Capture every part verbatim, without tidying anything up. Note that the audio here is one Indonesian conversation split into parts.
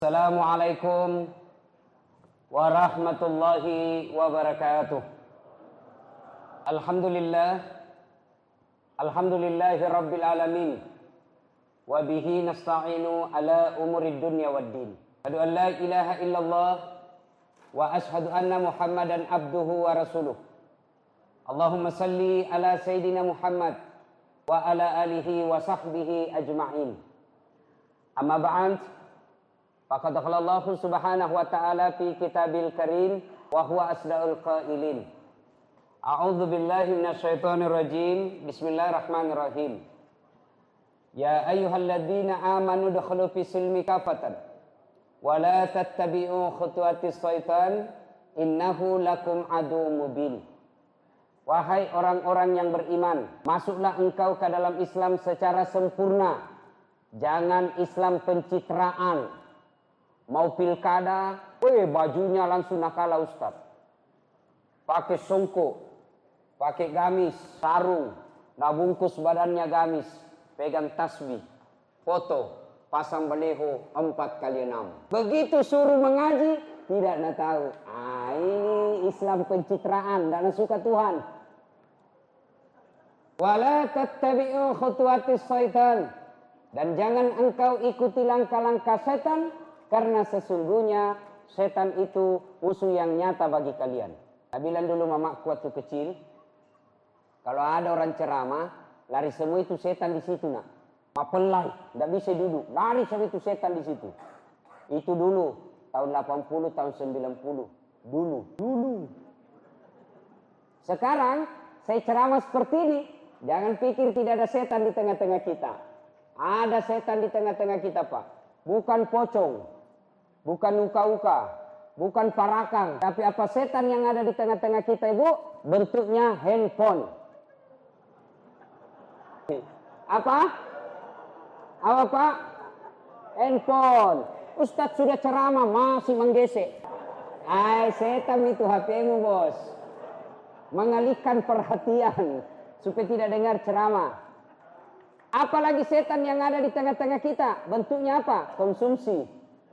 Assalamualaikum warahmatullahi wabarakatuh. Alhamdulillah Alhamdulillahi rabbil alamin. Wa bihi nasta'inu ala umurid dunya waddin. Asyhadu an la ilaha illallah wa ashhadu anna Muhammadan abduhu wa rasuluh. Allahumma salli ala Sayyidina Muhammad wa ala alihi wa sahbihi ajma'in. Amma ba'd. Faqad qala Allah subhanahu wa ta'ala fi kitabil karim wa huwa asdaqul qailin. A'udzu billahi minasyaitonir rajim. Bismillahirrahmanirrahim. Ya ayyuhalladzina amanu dkhulu fis silmi kafatan wa la tattabi'u khutuwatis syaitan innahu lakum aduwwum mubin. Wahai orang-orang yang beriman, masuklah engkau ke dalam Islam secara sempurna. Jangan Islam pencitraan. Mau pilkada, weh bajunya langsung nakala Ustaz. Pakai songkok, pakai gamis, sarung, dah bungkus badannya gamis, pegang tasbih, foto, pasang baleho empat kali enam. Begitu suruh mengaji, tidak nak tahu. Ah, ini Islam pencitraan, tidak suka Tuhan. Wala tattabi'u khutuwatis syaitan. Dan jangan engkau ikuti langkah-langkah setan. Karena sesungguhnya setan itu musuh yang nyata bagi kalian. Saya bilang dulu mamaku waktu kecil, kalau ada orang ceramah, lari semua itu setan di situ nak. Mapelai, tidak bisa duduk, lari semua itu setan di situ. Itu dulu tahun delapan puluh, tahun sembilan puluh, dulu, dulu. Sekarang saya ceramah seperti ini, jangan pikir tidak ada setan di tengah-tengah kita. Ada setan di tengah-tengah kita, Pak. Bukan pocong, bukan uka-uka, bukan parakang. Tapi apa setan yang ada di tengah-tengah kita, Ibu? Bentuknya handphone. Apa? Apa, Pak? Handphone. Ustadz sudah ceramah, masih menggesek. Ay, setan itu H P-mu, bos. Mengalihkan perhatian supaya tidak dengar ceramah. Apalagi setan yang ada di tengah-tengah kita. Bentuknya apa? Konsumsi.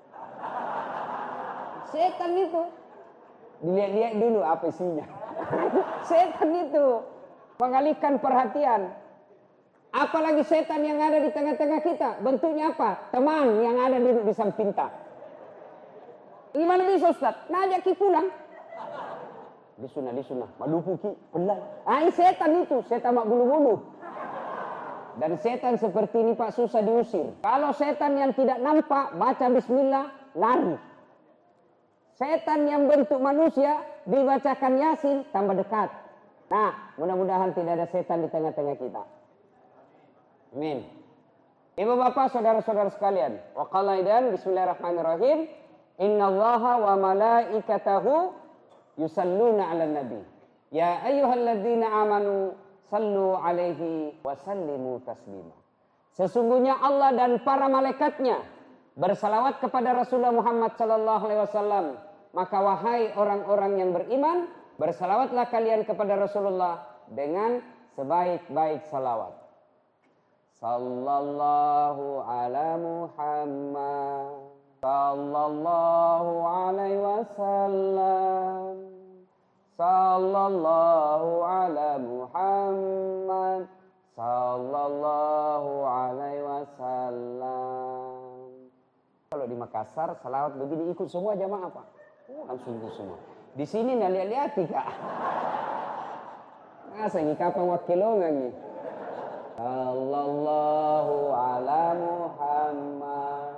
Setan itu. Dilihat-lihat dulu apa isinya. Setan itu. Mengalihkan perhatian. Apalagi setan yang ada di tengah-tengah kita. Bentuknya apa? Teman yang ada di, di samping kita. Gimana bisa Ustaz? Ngajak ki pulang. Disunah, disunah. Malupu ki. Pelai. Ah, setan itu. Setan mak bulu-bulu. Dan setan seperti ini Pak susah diusir. Kalau setan yang tidak nampak, baca bismillah, lari. Setan yang bentuk manusia, dibacakan Yasin, tambah dekat. Nah, mudah-mudahan tidak ada setan di tengah-tengah kita. Amin. Ibu bapak, saudara-saudara sekalian. Wa qala idan, bismillahirrahmanirrahim. Innallaha wa malaikatahu yusalluna ala nabi. Ya ayyuhalladzina amanu sallu alaihi wa sallimu taslima. Sesungguhnya Allah dan para malaikatnya bersalawat kepada Rasulullah Muhammad sallallahu alaihi wasallam. Maka wahai orang-orang yang beriman, bersalawatlah kalian kepada Rasulullah dengan sebaik-baik salawat. Sallallahu ala Muhammad sallallahu alaihi wasallam. Sallallahu ala Muhammad sallallahu alaihi wasallam. Kalau di Makassar salawat begini ikut semua jamaah Pak. Oh, langsung ikut semua. Di sini nggak lihat-lihat Kak. Masa ini kapan wakilongan nih? Sallallahu ala Muhammad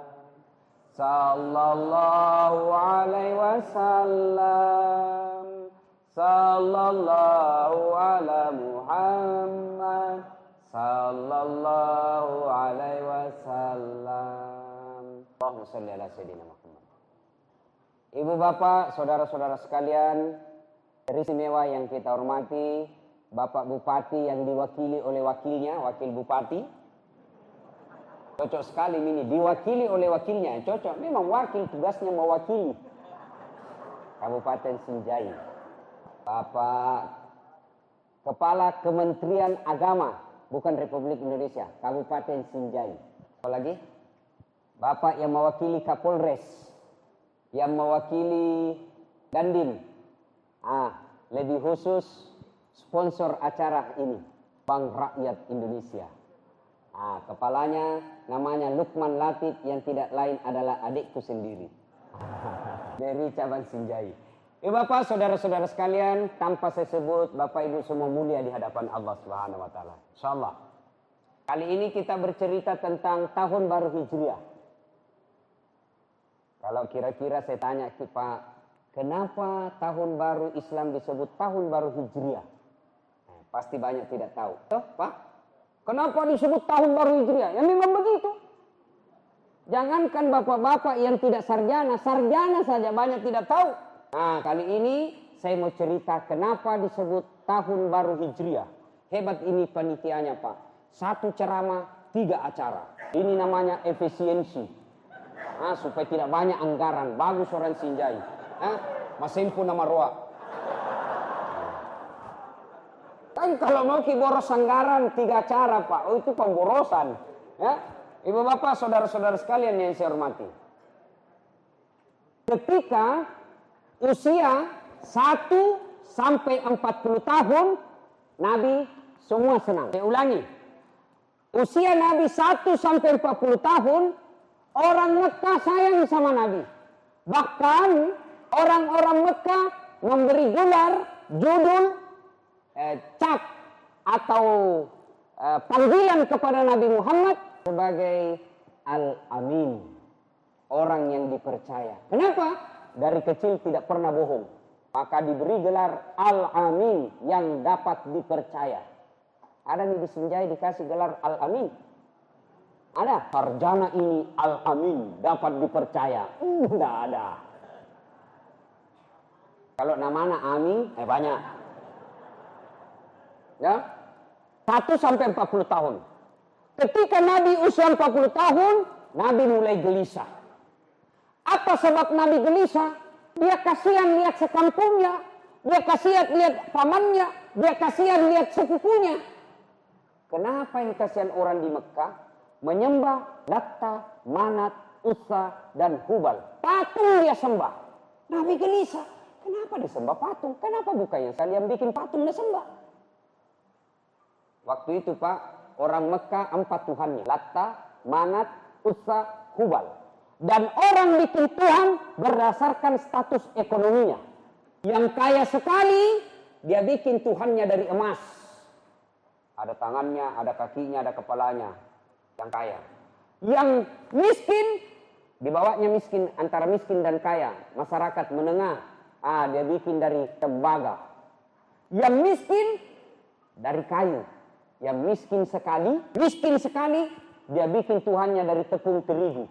sallallahu alaihi wasallam. Sallallahu ala Muhammad sallallahu alaihi wasallam. Allahumma shalli ala sayyidina Muhammad. Ibu bapak, saudara-saudara sekalian, istimewa yang kita hormati, Bapak Bupati yang diwakili oleh wakilnya, wakil Bupati. Cocok sekali ini, diwakili oleh wakilnya, cocok. Memang wakil tugasnya mewakili Kabupaten Sinjai. Bapak Kepala Kementerian Agama, bukan Republik Indonesia, Kabupaten Sinjai. Apa lagi? Bapak yang mewakili Kapolres, yang mewakili Dandim, ah, lebih khusus sponsor acara ini, Bank Rakyat Indonesia. Ah, kepalanya namanya Lukman Latif yang tidak lain adalah adikku sendiri. Dari cabang Sinjai. Ya Bapak, saudara-saudara sekalian, tanpa saya sebut, Bapak Ibu semua mulia di hadapan Allah Subhanahu wa taala. Insyaallah. Kali ini kita bercerita tentang tahun baru Hijriah. Kalau kira-kira saya tanya Pak, kenapa tahun baru Islam disebut tahun baru Hijriah? Nah, pasti banyak tidak tahu. Tuh, Pak, kenapa disebut tahun baru Hijriah? Ya memang begitu. Jangankan bapak-bapak yang tidak sarjana, sarjana saja banyak tidak tahu. Nah, kali ini saya mau cerita kenapa disebut tahun baru Hijriah. Hebat ini panitianya Pak. Satu ceramah, tiga acara. Ini namanya efisiensi. Nah, supaya tidak banyak anggaran. Bagus orang Sinjai. Nah, masempu nama roa. Kan kalau mau kiboros anggaran tiga acara Pak. Oh itu pemborosan. Ya, Ibu Bapak, saudara-saudara sekalian yang saya hormati. Ketika usia satu sampai empat puluh tahun, Nabi semua senang. Saya ulangi. Usia Nabi satu sampai empat puluh tahun, orang Mekah sayang sama Nabi. Bahkan orang-orang Mekah memberi gelar, judul, eh, cap atau eh, panggilan kepada Nabi Muhammad sebagai Al-Amin. Orang yang dipercaya. Kenapa? Dari kecil tidak pernah bohong. Maka diberi gelar Al-Amin yang dapat dipercaya. Ada nih di Sinjai dikasih gelar Al-Amin. Ada. Sarjana ini Al-Amin dapat dipercaya. Tidak ada. Kalau namanya Amin, eh banyak. Ya. satu sampai empat puluh tahun. Ketika Nabi usia empat puluh tahun, Nabi mulai gelisah. Apa sebab Nabi gelisah? Dia kasihan lihat sekampungnya, dia kasihan lihat pamannya, dia kasihan lihat sepupunya. Kenapa yang kasihan orang di Mekah menyembah Latta, Manat, Uzza dan Hubal? Patung dia sembah. Nabi gelisah. Kenapa disembah patung? Kenapa bukannya kalian bikin patung dan sembah? Waktu itu Pak, orang Mekah empat tuhannya. Latta, Manat, Uzza, Hubal. Dan orang bikin Tuhan berdasarkan status ekonominya. Yang kaya sekali, dia bikin Tuhannya dari emas. Ada tangannya, ada kakinya, ada kepalanya. Yang kaya. Yang miskin, dibawanya miskin, antara miskin dan kaya. Masyarakat menengah, ah, dia bikin dari tembaga. Yang miskin, dari kayu. Yang miskin sekali, miskin sekali, dia bikin Tuhannya dari tepung terigu.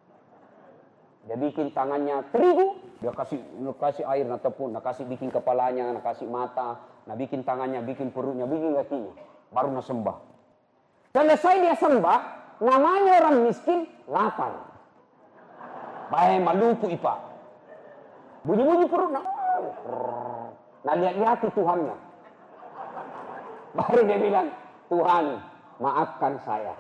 Dia bikin tangannya terigu, dia kasih kasih air, nah tepung, nah kasih bikin kepalanya, nah kasih mata, nah bikin tangannya, bikin perutnya, bikin kakinya, baru nah sembah. Selesai dia sembah, namanya orang miskin lapar. Baik maluku ipa, bunyi-bunyi perut, nah, nah lihat-lihat Tuhannya. Baru dia bilang, Tuhan maafkan saya.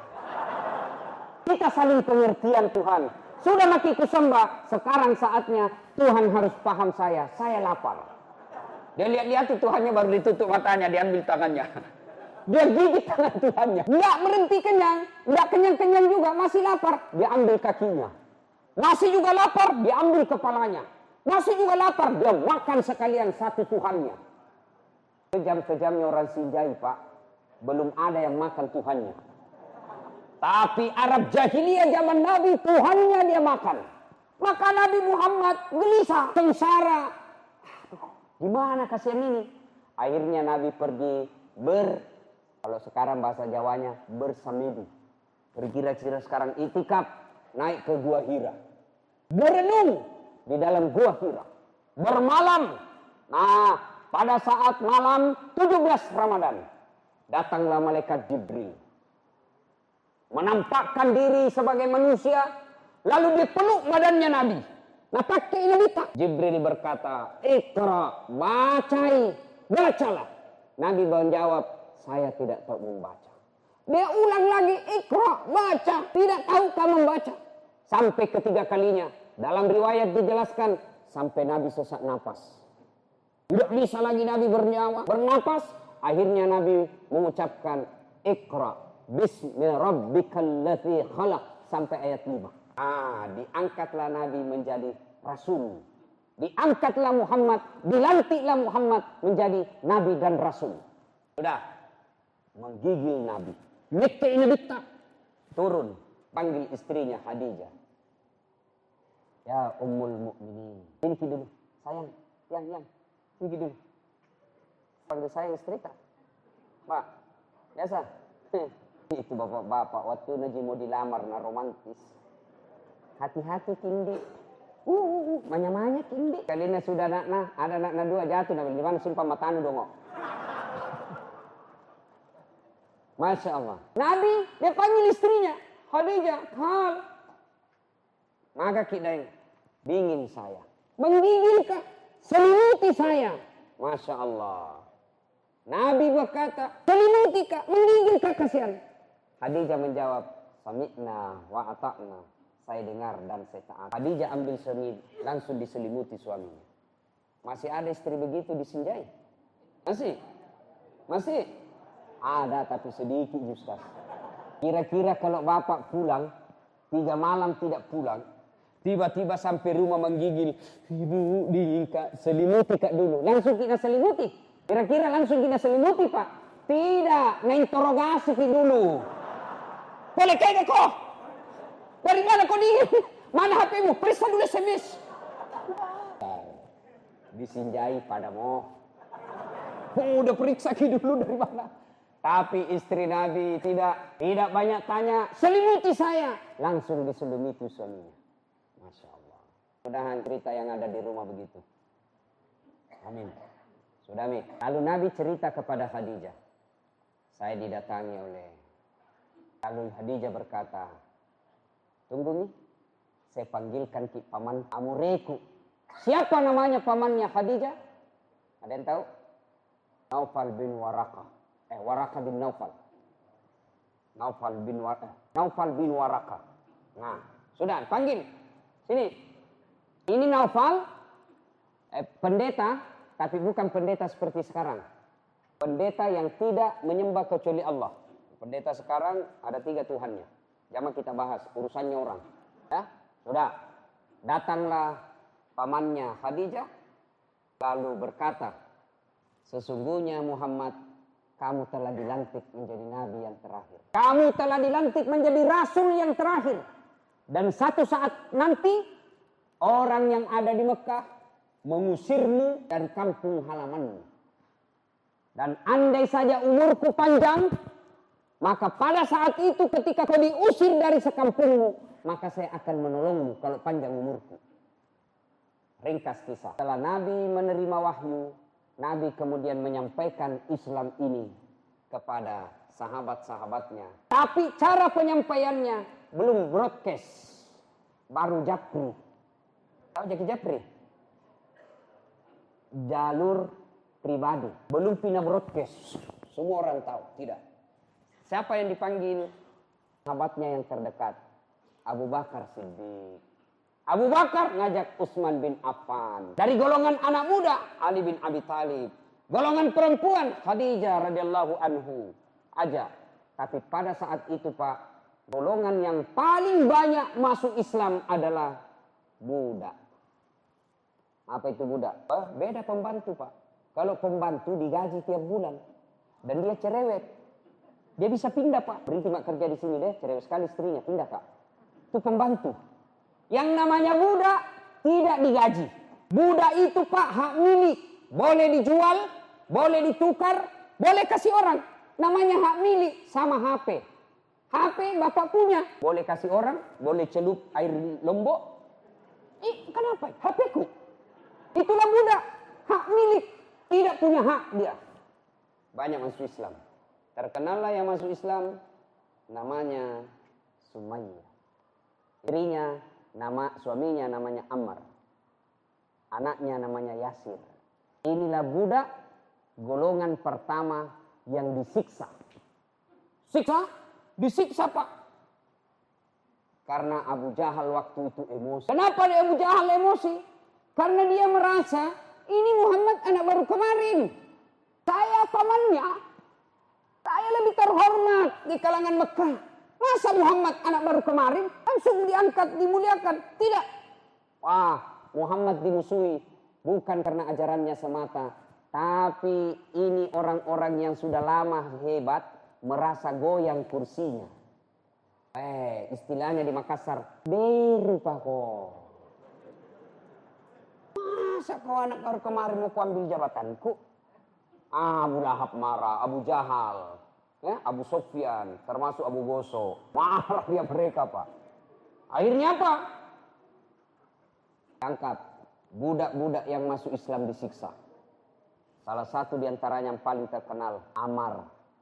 Kita saling pengertian Tuhan. Sudah makiku sembah, sekarang saatnya Tuhan harus paham saya, saya lapar. Dia lihat-lihat Tuhannya baru ditutup matanya, diambil tangannya. Dia gigit tangan Tuhannya. Nggak berhenti kenyang, nggak kenyang-kenyang juga, masih lapar. Dia ambil kakinya. Masih juga lapar, dia ambil kepalanya. Masih juga lapar, dia makan sekalian satu Tuhannya. Sejam-sejamnya orang Sinjai Pak, belum ada yang makan Tuhannya. Tapi Arab jahiliyah zaman Nabi, Tuhannya dia makan. Maka Nabi Muhammad gelisah, sengsara. Gimana kasihan ini? Akhirnya Nabi pergi ber, kalau sekarang bahasa Jawanya, bersamedi. Berkira-kira sekarang itikaf, naik ke Gua Hira. Berenung di dalam Gua Hira. Bermalam. Nah, pada saat malam tujuh belas Ramadan, datanglah malaikat Jibril. Menampakkan diri sebagai manusia, lalu dipeluk badannya Nabi. Nah pakai inalita. Jibril berkata, Iqra, bacai, bacalah. Nabi menjawab, saya tidak tahu membaca. Dia ulang lagi, Iqra, baca, tidak tahu kamu membaca. sampai ketiga kalinya. Dalam riwayat dijelaskan sampai Nabi sesak napas. Tidak bisa lagi Nabi bernyawa, bernapas. Akhirnya Nabi mengucapkan Iqra bismi rabbikal ladzi khalaq sampai ayat lima. Ah, diangkatlah Nabi menjadi rasul. Diangkatlah Muhammad, dilantiklah Muhammad menjadi nabi dan rasul. Sudah menggigil Nabi. Mekte ini bitta. Turun, panggil istrinya Khadijah. Ya Ummul Mukminin. Sini dulu, sayang, yang yang, sini dulu. Panggil sayang istri tak? Pak, biasa. Itu bapak-bapak waktu Naji mau dilamar na romantis. Hati-hati kindi. Uh, uh, uh, manya-manya kindi. Kalinya sudah nak nah, ada nak na dua jatuh na di mana sumpah matanu dong. Masya Allah. Nabi dia panggil istrinya Khadijah, hal. Maka kita dingin saya, menggigil kak, selimuti saya. Masya Allah. Nabi berkata, selimuti kak, menggigil kak kasihan. Khadijah menjawab, sami'na wa ata'na. Saya dengar dan saya taat. Khadijah ambil semit, langsung diselimuti suaminya. Masih ada istri begitu disinjai? Masih? Masih? Ada tapi sedikit Ustaz. Kira-kira kalau bapak pulang, tiga malam tidak pulang, tiba-tiba sampai rumah menggigil, ibu dingin kak, selimuti kak dulu. Langsung kita selimuti. Kira-kira langsung kita selimuti pak? Tidak, nginterogasi dulu. Boleh kayak kok? Dari mana kau dingin? Mana H P-mu? Periksa dulu S M S. Disinjai padamu. Oh, udah periksa dulu dari mana? Tapi istri Nabi tidak tidak banyak tanya. Selimuti saya. Langsung diselimuti suaminya. Masya Allah. Mudah-mudahan cerita yang ada di rumah begitu. Amin. Sudah mi. Lalu Nabi cerita kepada Khadijah. Saya didatangi oleh. Lalu Khadijah berkata, tunggu mi. Saya panggilkan ki paman amureku. Siapa namanya pamannya Khadijah? Ada yang tahu? Naufal bin Waraqah. Eh, Waraqah bin Naufal. Naufal bin Waraqah. Naufal bin Waraqah. Nah, sudah panggil. Sini. Ini Naufal, eh, pendeta, tapi bukan pendeta seperti sekarang. Pendeta yang tidak menyembah kecuali Allah. Pendeta sekarang ada tiga Tuhannya. Jangan kita bahas urusannya orang. Ya, sudah. Datanglah pamannya Khadijah, lalu berkata, sesungguhnya Muhammad, kamu telah dilantik menjadi nabi yang terakhir. Kamu telah dilantik menjadi rasul yang terakhir. Dan satu saat nanti, orang yang ada di Mekah mengusirmu dari kampung halamanmu. Dan andai saja umurku panjang, maka pada saat itu ketika kau diusir dari sekampungmu, maka saya akan menolongmu kalau panjang umurku. Ringkas kisah. Setelah Nabi menerima wahyu, Nabi kemudian menyampaikan Islam ini kepada sahabat-sahabatnya. Tapi cara penyampaiannya belum broadcast. Baru japri. Tahu jadi japri? Jalur pribadi. Belum pindah broadcast. Semua orang tahu. Tidak. Siapa yang dipanggil? Sahabatnya yang terdekat. Abu Bakar Siddiq. Abu Bakar ngajak Utsman bin Affan. Dari golongan anak muda, Ali bin Abi Thalib. Golongan perempuan, Khadijah radhiyallahu anhu. Aja. Tapi pada saat itu Pak, golongan yang paling banyak masuk Islam adalah budak. Apa itu budak? Eh, beda pembantu Pak. Kalau pembantu digaji tiap bulan. Dan dia cerewet. Dia bisa pindah Pak. Berhenti mak kerja di sini deh. Cerewet sekali istrinya. Pindah Kak. Itu pembantu. Yang namanya budak tidak digaji. Budak itu Pak hak milik. Boleh dijual, boleh ditukar, boleh kasih orang. Namanya hak milik sama H P. H P bapak punya. Boleh kasih orang, boleh celup air lombok. Ih, kenapa? H P-ku. Itulah budak. Hak milik. Tidak punya hak dia. Banyak masuk Islam. Terkenallah yang masuk Islam. Namanya Sumayyah. Istrinya, nama suaminya namanya Ammar. Anaknya namanya Yasir. Inilah budak golongan pertama yang disiksa. Siksa? Disiksa Pak. Karena Abu Jahal waktu itu emosi. Kenapa dia Abu Jahal emosi? Karena dia merasa ini Muhammad anak baru kemarin. Saya pamannya. Saya lebih terhormat di kalangan Mekah. Masa Muhammad anak baru kemarin langsung diangkat, dimuliakan? Tidak. Wah, Muhammad dimusuhi. Bukan karena ajarannya semata. Tapi ini orang-orang yang sudah lama hebat merasa goyang kursinya. Eh, istilahnya di Makassar, berupa kok. Masa kau anak baru kemarin mau kuambil jabatanku? Abu Lahab marah, Abu Jahal, ya, Abu Sofyan, termasuk Abu Goso. Marah dia mereka, Pak. Akhirnya apa? Angkat budak-budak yang masuk Islam disiksa. Salah satu diantaranya yang paling terkenal, Ammar.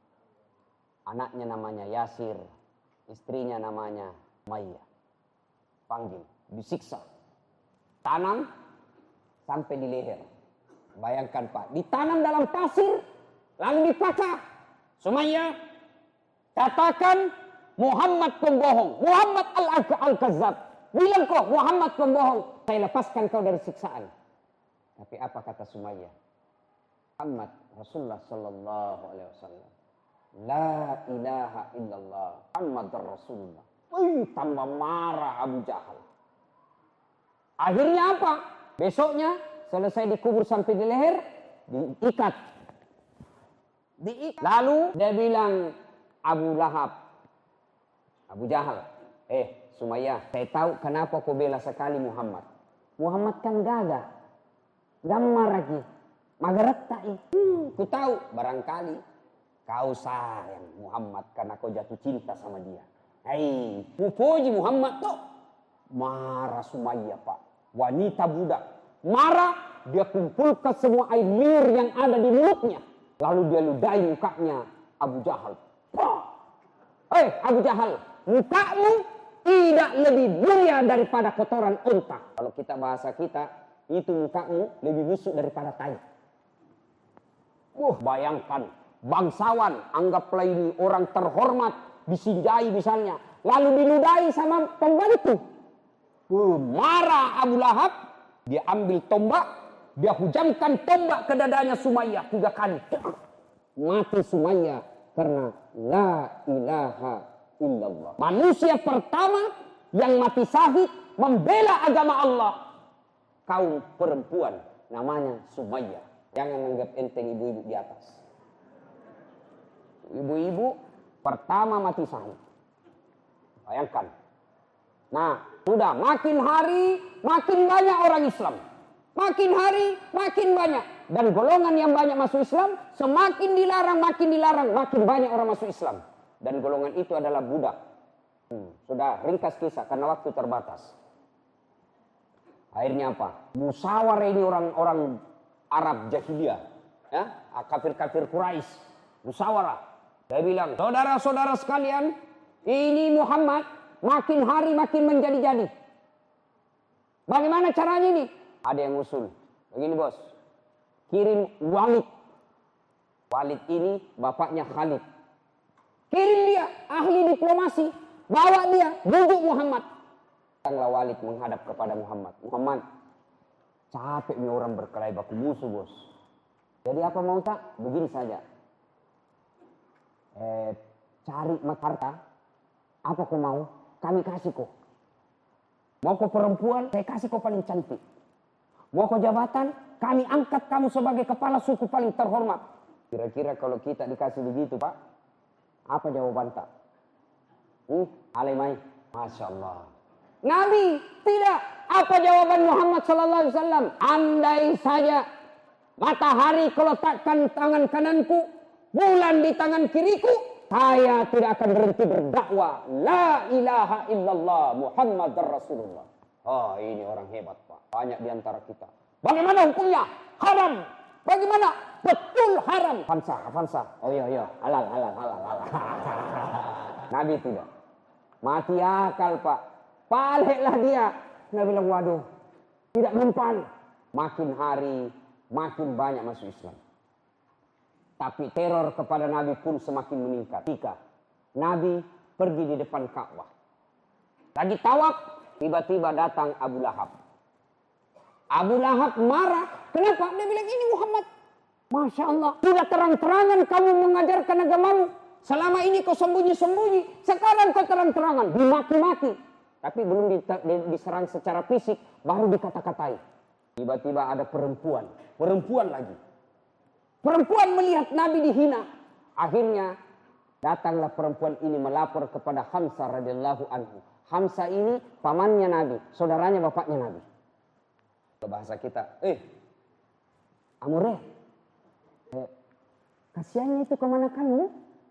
Anaknya namanya Yasir. Istrinya namanya Maya. Panggil, disiksa. Tanam sampai di leher. Bayangkan Pak, ditanam dalam pasir, lalu dipaksa. Sumayyah, katakan Muhammad pembohong. Muhammad al-Kazab. Bilang kok Muhammad pembohong. Saya lepaskan kau dari siksaan. Tapi apa kata Sumayyah? Muhammad Rasulullah sallallahu alaihi wasallam. La ilaha illallah Muhammad Rasulullah. Wih, tambah marah Abu Jahal. Akhirnya apa? Besoknya selesai dikubur sampai di leher, diikat. Diikat. Lalu dia bilang Abu Lahab, Abu Jahal, eh Sumayyah, saya tahu kenapa kau bela sekali Muhammad. Muhammad kan gagah, gamar lagi, magaretai. Hmm, ku tahu barangkali kau sayang Muhammad karena kau jatuh cinta sama dia. Hei, puji Muhammad tuh. Marah Sumayyah Pak. Wanita budak. Marah, dia kumpulkan semua air liur yang ada di mulutnya. Lalu dia ludahi mukanya Abu Jahal. Hei Abu Jahal, mukamu tidak lebih mulia daripada kotoran unta. Kalau kita bahasa kita, itu mukamu lebih busuk daripada tai. Wah, bayangkan. Bangsawan, anggaplah ini orang terhormat, disinjai misalnya. Lalu diludahi sama pembantu. Uh, marah Abu Lahab, dia ambil tombak, dia hujamkan tombak ke dadanya Sumayyah tiga kali. Mati Sumayyah karena la ilaha illallah. Manusia pertama yang mati syahid membela agama Allah. Kaum perempuan namanya Sumayyah. Jangan anggap enteng ibu-ibu di atas. Ibu-ibu pertama mati syahid. Bayangkan. Nah, sudah makin hari makin banyak orang Islam. Makin hari makin banyak. Dan golongan yang banyak masuk Islam semakin dilarang, makin dilarang, makin banyak orang masuk Islam. Dan golongan itu adalah budak. Hmm, sudah ringkas kisah karena waktu terbatas. Akhirnya apa? Musyawarah ini orang-orang Arab jahiliyah, ya, kafir-kafir Quraisy. Musyawarah. Dia bilang, saudara-saudara sekalian, ini Muhammad makin hari makin menjadi-jadi. Bagaimana caranya ini? Ada yang usul. Begini bos, kirim Walid. Walid ini bapaknya Khalid. Kirim dia, ahli diplomasi. Bawa dia, bujuk Muhammad. Datanglah Walid menghadap kepada Muhammad. Muhammad, capek nih orang berkelahi baku musuh bos. Jadi apa mau tak? Begini saja. Eh, cari harta, apa kau mau? Kami kasih kau. Mau kau perempuan, saya kasih kau paling cantik. Mau kau jabatan, kami angkat kamu sebagai kepala suku paling terhormat. Kira-kira kalau kita dikasih begitu Pak, apa jawaban tak? Hmm, alemai, masya Allah. Nabi tidak. Apa jawaban Muhammad Sallallahu Alaihi Wasallam? Andai saja matahari kalau letakkan tangan kananku, bulan di tangan kiriku, saya tidak akan berhenti berdakwah. La ilaha illallah Muhammad Rasulullah. Oh, ini orang hebat Pak. Banyak di antara kita. Bagaimana hukumnya? Haram. Bagaimana? Betul haram. Fansa, fansa. Oh iya, iya. Halal, halal, halal, halal. Nabi tidak. Mati akal Pak. Baliklah dia. Nabi bilang, waduh. Tidak mempan. Makin hari, makin banyak masuk Islam. Tapi teror kepada Nabi pun semakin meningkat. Ketika Nabi pergi di depan Ka'bah. Lagi tawaf, tiba-tiba datang Abu Lahab. Abu Lahab marah. Kenapa? Dia bilang, ini Muhammad. Masya Allah. Sudah terang-terangan kamu mengajarkan agamamu. Selama ini kau sembunyi-sembunyi. Sekarang kau terang-terangan. Dimaki-maki. Tapi belum diserang secara fisik. Baru dikata-katai. Tiba-tiba ada perempuan. Perempuan lagi. Perempuan melihat Nabi dihina. Akhirnya datanglah perempuan ini melapor kepada Hamzah radhiyallahu anhu. Hamzah ini pamannya Nabi. Saudaranya bapaknya Nabi. Bahasa kita. Eh. Amore. Eh, kasihannya itu kemanakanmu.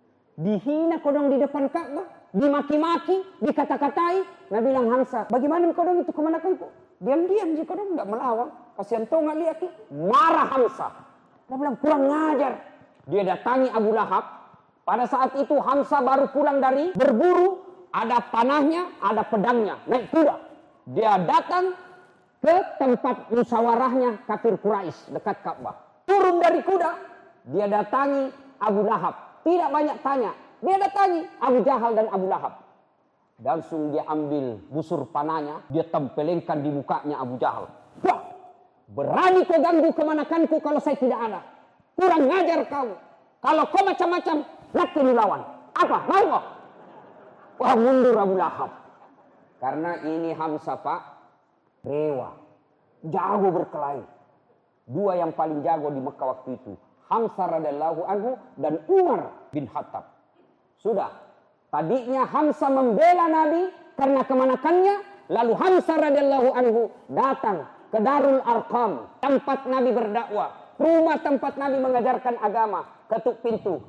Dihina kodong di depan Ka'bah. Dimaki-maki, dikata-katai. Nabi bilang, Hamzah, bagaimana kodong itu kemanakanku? Diam-diam sih kodong tidak melawan. Kasihan toh nggak lihat. Marah Hamzah. Dia bilang, kurang ngajar. Dia datangi Abu Lahab. Pada saat itu Hamzah baru pulang dari berburu. Ada panahnya, ada pedangnya. Naik kuda. Dia datang ke tempat musyawarahnya kafir Quraisy dekat Ka'bah. Turun dari kuda. Dia datangi Abu Lahab. Tidak banyak tanya. Dia datangi Abu Jahal dan Abu Lahab. Langsung dia ambil busur panahnya. Dia tempelengkan di mukanya Abu Jahal. Wah, berani kau ganggu kemanakanku kalau saya tidak ada. Kurang ngajar kamu. Kalau kau macam-macam, laki lawan. Apa? Mau kau? Wah, mundur Abu Lahab. Karena ini Hamzah Pak, rewa. Jago berkelahi. Dua yang paling jago di Mekah waktu itu. Hamzah radhiyallahu anhu dan Umar bin Khattab. Sudah. Tadinya Hamzah membela Nabi karena kemanakannya. Lalu Hamzah radhiyallahu anhu datang ke Darul Arqam. Tempat Nabi berdakwah. Rumah tempat Nabi mengajarkan agama. Ketuk pintu.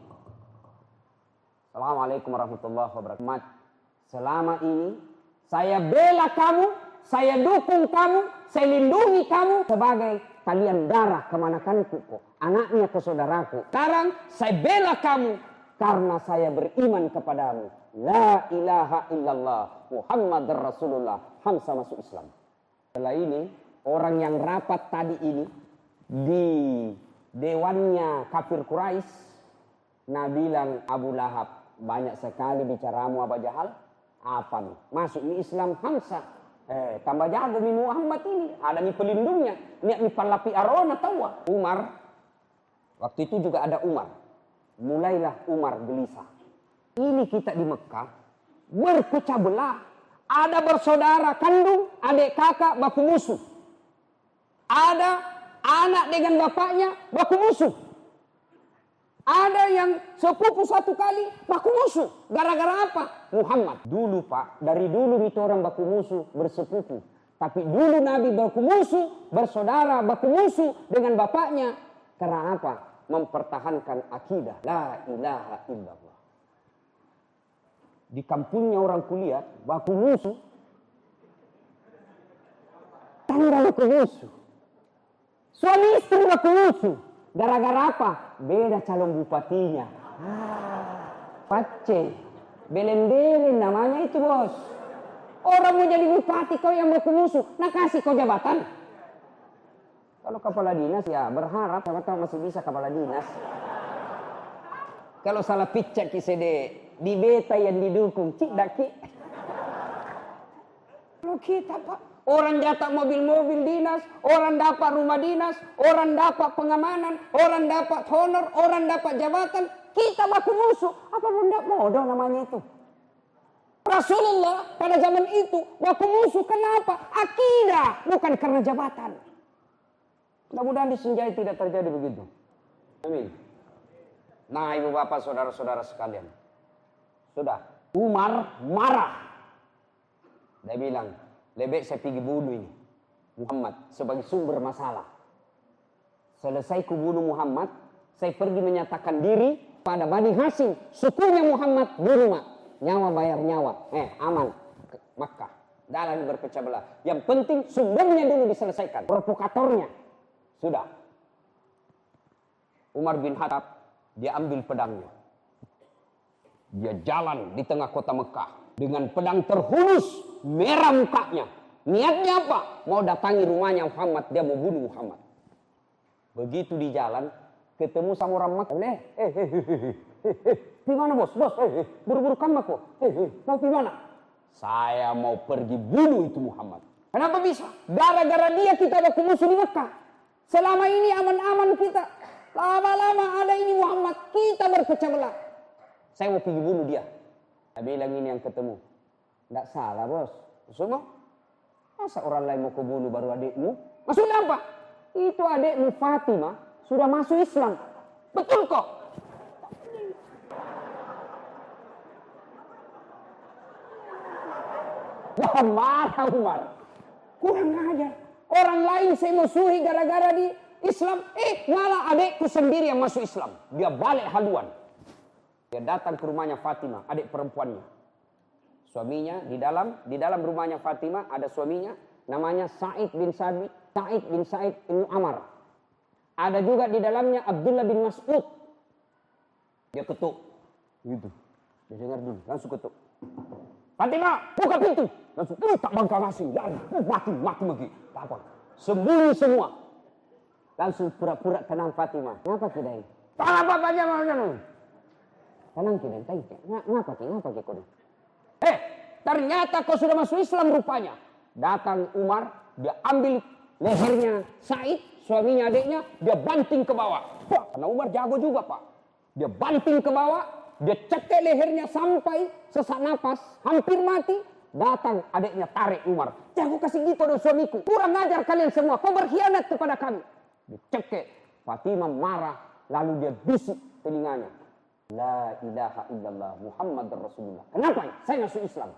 Assalamualaikum warahmatullahi wabarakatuh. Selama ini saya bela kamu. Saya dukung kamu. Saya lindungi kamu sebagai kalian darah kemanakanku kok. Anaknya ke saudaraku. Sekarang saya bela kamu karena saya beriman kepadamu. La ilaha illallah Muhammad Rasulullah. Hamzah masuk Islam. Setelah ini orang yang rapat tadi ini di dewannya kafir Quraisy, Nabi bilang, Abu Lahab, banyak sekali bicaramu Abu Jahal. Apa nih? Masuk di Islam Hamzah. Eh, tambah jago mi Muhammad ini. Ada mi pelindungnya. Niat mi palapi arona tawa. Umar. Waktu itu juga ada Umar. Mulailah Umar gelisah. Ini kita di Mekah. Berpecah belah. Ada bersaudara kandung, adik kakak, baku musuh. Ada anak dengan bapaknya, baku musuh. Ada yang sepupu satu kali, baku musuh. Gara-gara apa? Muhammad. Dulu Pak, dari dulu itu orang baku musuh bersepupu. Tapi dulu Nabi baku musuh, bersaudara baku musuh dengan bapaknya. Karena apa? Mempertahankan akidah. La ilaha illallah. Di kampungnya orang kuliah, baku musuh. Tangga baku musuh. Suami istri baku musuh. Gara-gara apa? Beda calon bupatinya. Ah, pace. Belen-belen namanya itu bos. Orang mau jadi bupati kau yang baku musuh. Nah kasih kau jabatan. Kalau kepala dinas ya berharap. Siapa tahu masih bisa kepala dinas. Kalau salah picak kisede. Di beta yang didukung. Cik daki. Kalau kita Pak. Orang dapat mobil-mobil dinas, orang dapat rumah dinas, orang dapat pengamanan, orang dapat honor, orang dapat jabatan. Kita baku musuh. Apa bunda bodoh namanya itu? Rasulullah pada zaman itu baku musuh. Kenapa? Akidah, bukan karena jabatan. Mudah-mudahan di Sinjai tidak terjadi begitu. Amin. Nah ibu bapak saudara-saudara sekalian. Sudah. Umar marah. Dia bilang, lebih saya pergi bunuh ini Muhammad sebagai sumber masalah. Selesai ku bunuh Muhammad, saya pergi menyatakan diri pada Bani Hashim, sukunya Muhammad di rumah. Nyawa bayar nyawa. Eh, aman. Makkah. Dalam berpecah belah. Yang penting sumbernya dulu diselesaikan. Provokatornya. Sudah. Umar bin Khattab, dia ambil pedangnya. Dia jalan di tengah kota Mekah. Dengan pedang terhunus, merah mukanya. Niatnya apa? Mau datangi rumahnya Muhammad, dia mau bunuh Muhammad. Begitu di jalan, ketemu sama orang Mekah. Eh, eh, eh, eh, eh, eh, di mana bos? Bos, eh, eh, buru-buru kan kok. Eh, eh, mau di mana? Saya mau pergi bunuh itu Muhammad. Kenapa bisa? Gara-gara dia kita ada musuh di Mekah. Selama ini aman-aman kita. Lama-lama ada ini Muhammad, kita berpecah belah. Saya mau pergi bunuh dia. Saya bilang ini yang ketemu. Tidak salah bos. Semua. Masa orang lain mau kebunuh baru adikmu? Maksudnya apa? Itu adikmu Fatimah sudah masuk Islam. Betul kok? Wah marah Umar. Kurang ajar. Orang lain saya musuhi gara-gara di Islam. Eh malah adikku sendiri yang masuk Islam. Dia balik haluan. Dia datang ke rumahnya Fatimah, adik perempuannya. Suaminya di dalam di dalam rumahnya Fatimah ada suaminya namanya Sa'id bin Sabit, Sa'id bin Sa'id bin Amar. Ada juga di dalamnya Abdullah bin Mas'ud. Dia ketuk gitu. Dia dengar dulu, langsung ketuk. Fatimah, buka pintu. Langsung, eh, tak bangka nasi. Ya, mati, mati lagi. Tak apa. Sembunyi semua. Langsung pura-pura tenang Fatimah. Kenapa kita ini? Tak apa-apa aja. Tenang kita. Kenapa kita? Kenapa kita? Eh, ternyata kau sudah masuk Islam rupanya. Datang Umar, dia ambil lehernya Said, suaminya adiknya, dia banting ke bawah. Karena Umar jago juga Pak. Dia banting ke bawah, dia cekek lehernya sampai sesak napas, hampir mati. Datang adiknya tarik Umar. Jago kasih gitu dong suamiku. Kurang ajar kalian semua, kau berkhianat kepada kami. Dia cekek, Fatimah marah, lalu dia bisik telinganya. La ilaha illallah Muhammad Rasulullah. Kenapa? Saya masuk Islam.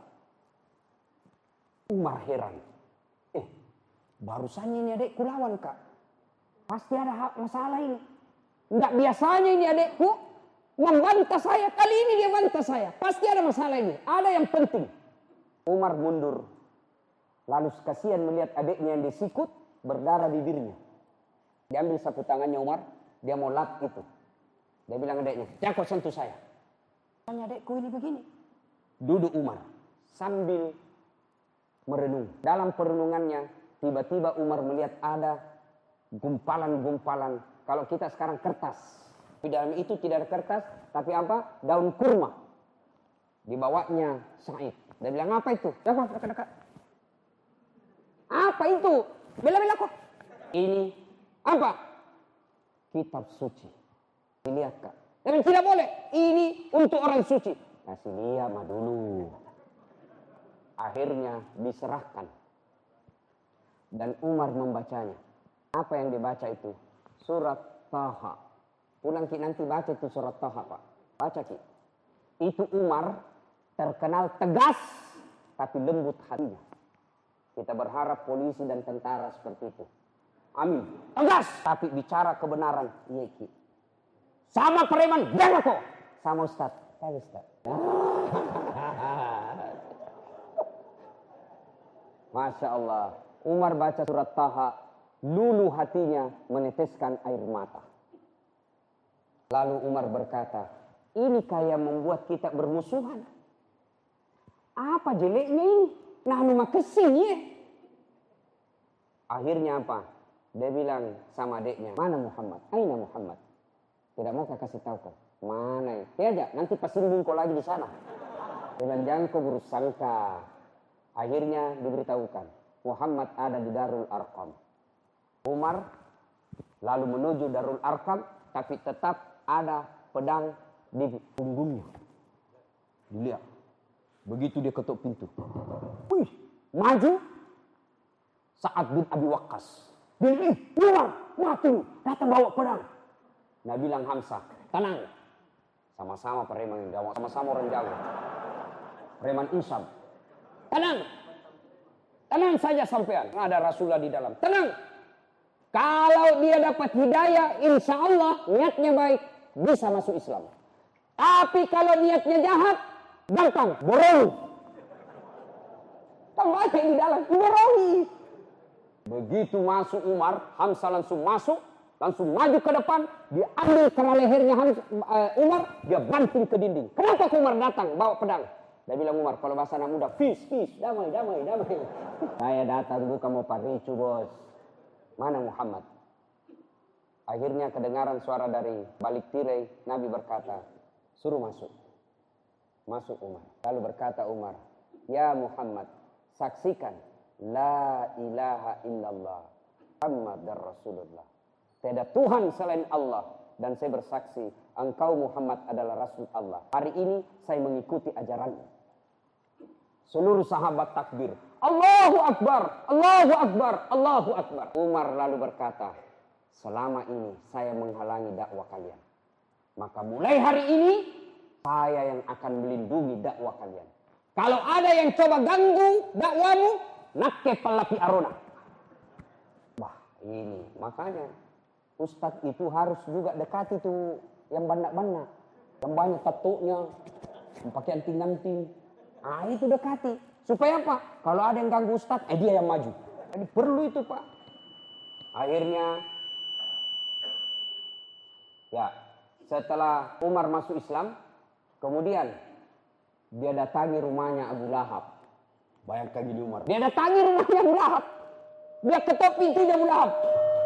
Umar heran. Eh, barusan ini adikku lawan kak. Pasti ada masalah ini. Enggak biasanya ini adikku membantah saya. Kali ini dia bantah saya. Pasti ada masalah ini. Ada yang penting. Umar mundur. Lalu kasihan melihat adiknya yang disikut berdarah bibirnya. Diambil sapu tangannya Umar. Dia mau lap itu. Dia bilang adiknya, jangan kau sentuh saya. Tanya adikku ini begini. Duduk Umar sambil merenung. Dalam perenungannya, tiba-tiba Umar melihat ada gumpalan-gumpalan. Kalau kita sekarang kertas. Di dalam itu tidak ada kertas, tapi apa? Daun kurma. Dibawanya Sa'id. Dia bilang, apa itu? Dekat, dekat, dekat. Apa itu? Bela-bela kok. Ini apa? Kitab suci. Lihat kak. Dan tidak boleh. Ini untuk orang suci. Kasih lihat mah dulu. Akhirnya diserahkan. Dan Umar membacanya. Apa yang dibaca itu? Surat Taha. Pulang ki nanti baca itu surat Taha pak. Baca ki. Itu Umar terkenal tegas. Tapi lembut hatinya. Kita berharap polisi dan tentara seperti itu. Amin. Tegas. Tapi bicara kebenaran. Iya ki. Sama preman, jangan kok. Sama Ustaz. Sama Ustaz. Masya Allah. Umar baca surat Taha. Lulu hatinya meneteskan air mata. Lalu Umar berkata, ini kayak membuat kita bermusuhan. Apa jeleknya ini? Nah, memang kesini ya. Akhirnya apa? Dia bilang sama adiknya, mana Muhammad? Aina Muhammad? Tidak mau kau kasih tahu kau. Mana? Ya aja, nanti pasinggung kau lagi di sana. Dengan jangan kau bersangka. Akhirnya diberitahukan. Muhammad ada di Darul Arqam. Umar lalu menuju Darul Arqam. Tapi tetap ada pedang di punggungnya. Dilihat. Begitu dia ketuk pintu. Wih, maju. Sa'ad bin Abi Waqqas. Dia bilang, Umar, mati. Datang bawa pedang. Nah bilang Hamzah, tenang. Sama-sama preman yang Jawa, sama-sama orang Jawa. Preman Insam. Tenang. Tenang saja sampean. Ada Rasulullah di dalam. Tenang. Kalau dia dapat hidayah, insya Allah niatnya baik, bisa masuk Islam. Tapi kalau niatnya jahat, gampang, borongi. Tambah di dalam, borongi. Begitu masuk Umar, Hamzah langsung masuk. Langsung maju ke depan, dia ambil kera lehernya Umar, dia banting ke dinding. Kenapa Umar datang bawa pedang? Dia bilang Umar, kalau bahasa anak muda, peace, peace, damai, damai, damai. Saya datang bukan mau paricu bos. Mana Muhammad? Akhirnya kedengaran suara dari balik tirai, Nabi berkata, suruh masuk. Masuk Umar. Lalu berkata Umar, Ya Muhammad, saksikan la ilaha illallah Muhammadar Rasulullah. Tiada Tuhan selain Allah, dan saya bersaksi engkau Muhammad adalah Rasul Allah. Hari ini saya mengikuti ajaranmu. Seluruh sahabat takbir. Allahu Akbar, Allahu Akbar, Allahu Akbar. Umar lalu berkata, selama ini saya menghalangi dakwah kalian. Maka mulai hari ini saya yang akan melindungi dakwah kalian. Kalau ada yang coba ganggu dakwamu, nakke palapi arona. Wah ini makanya ustadz itu harus juga dekati tuh yang banyak-banyak. Yang banyak tatuknya, yang pakai anting-anting. Ah itu dekati. Supaya apa? Kalau ada yang ganggu ustadz, eh dia yang maju. Jadi perlu itu pak. Akhirnya, ya setelah Umar masuk Islam, kemudian dia datangi rumahnya Abu Lahab. Bayangkan gini Umar. Dia datangi rumahnya Abu Lahab. Dia ketok pintunya Abu Lahab.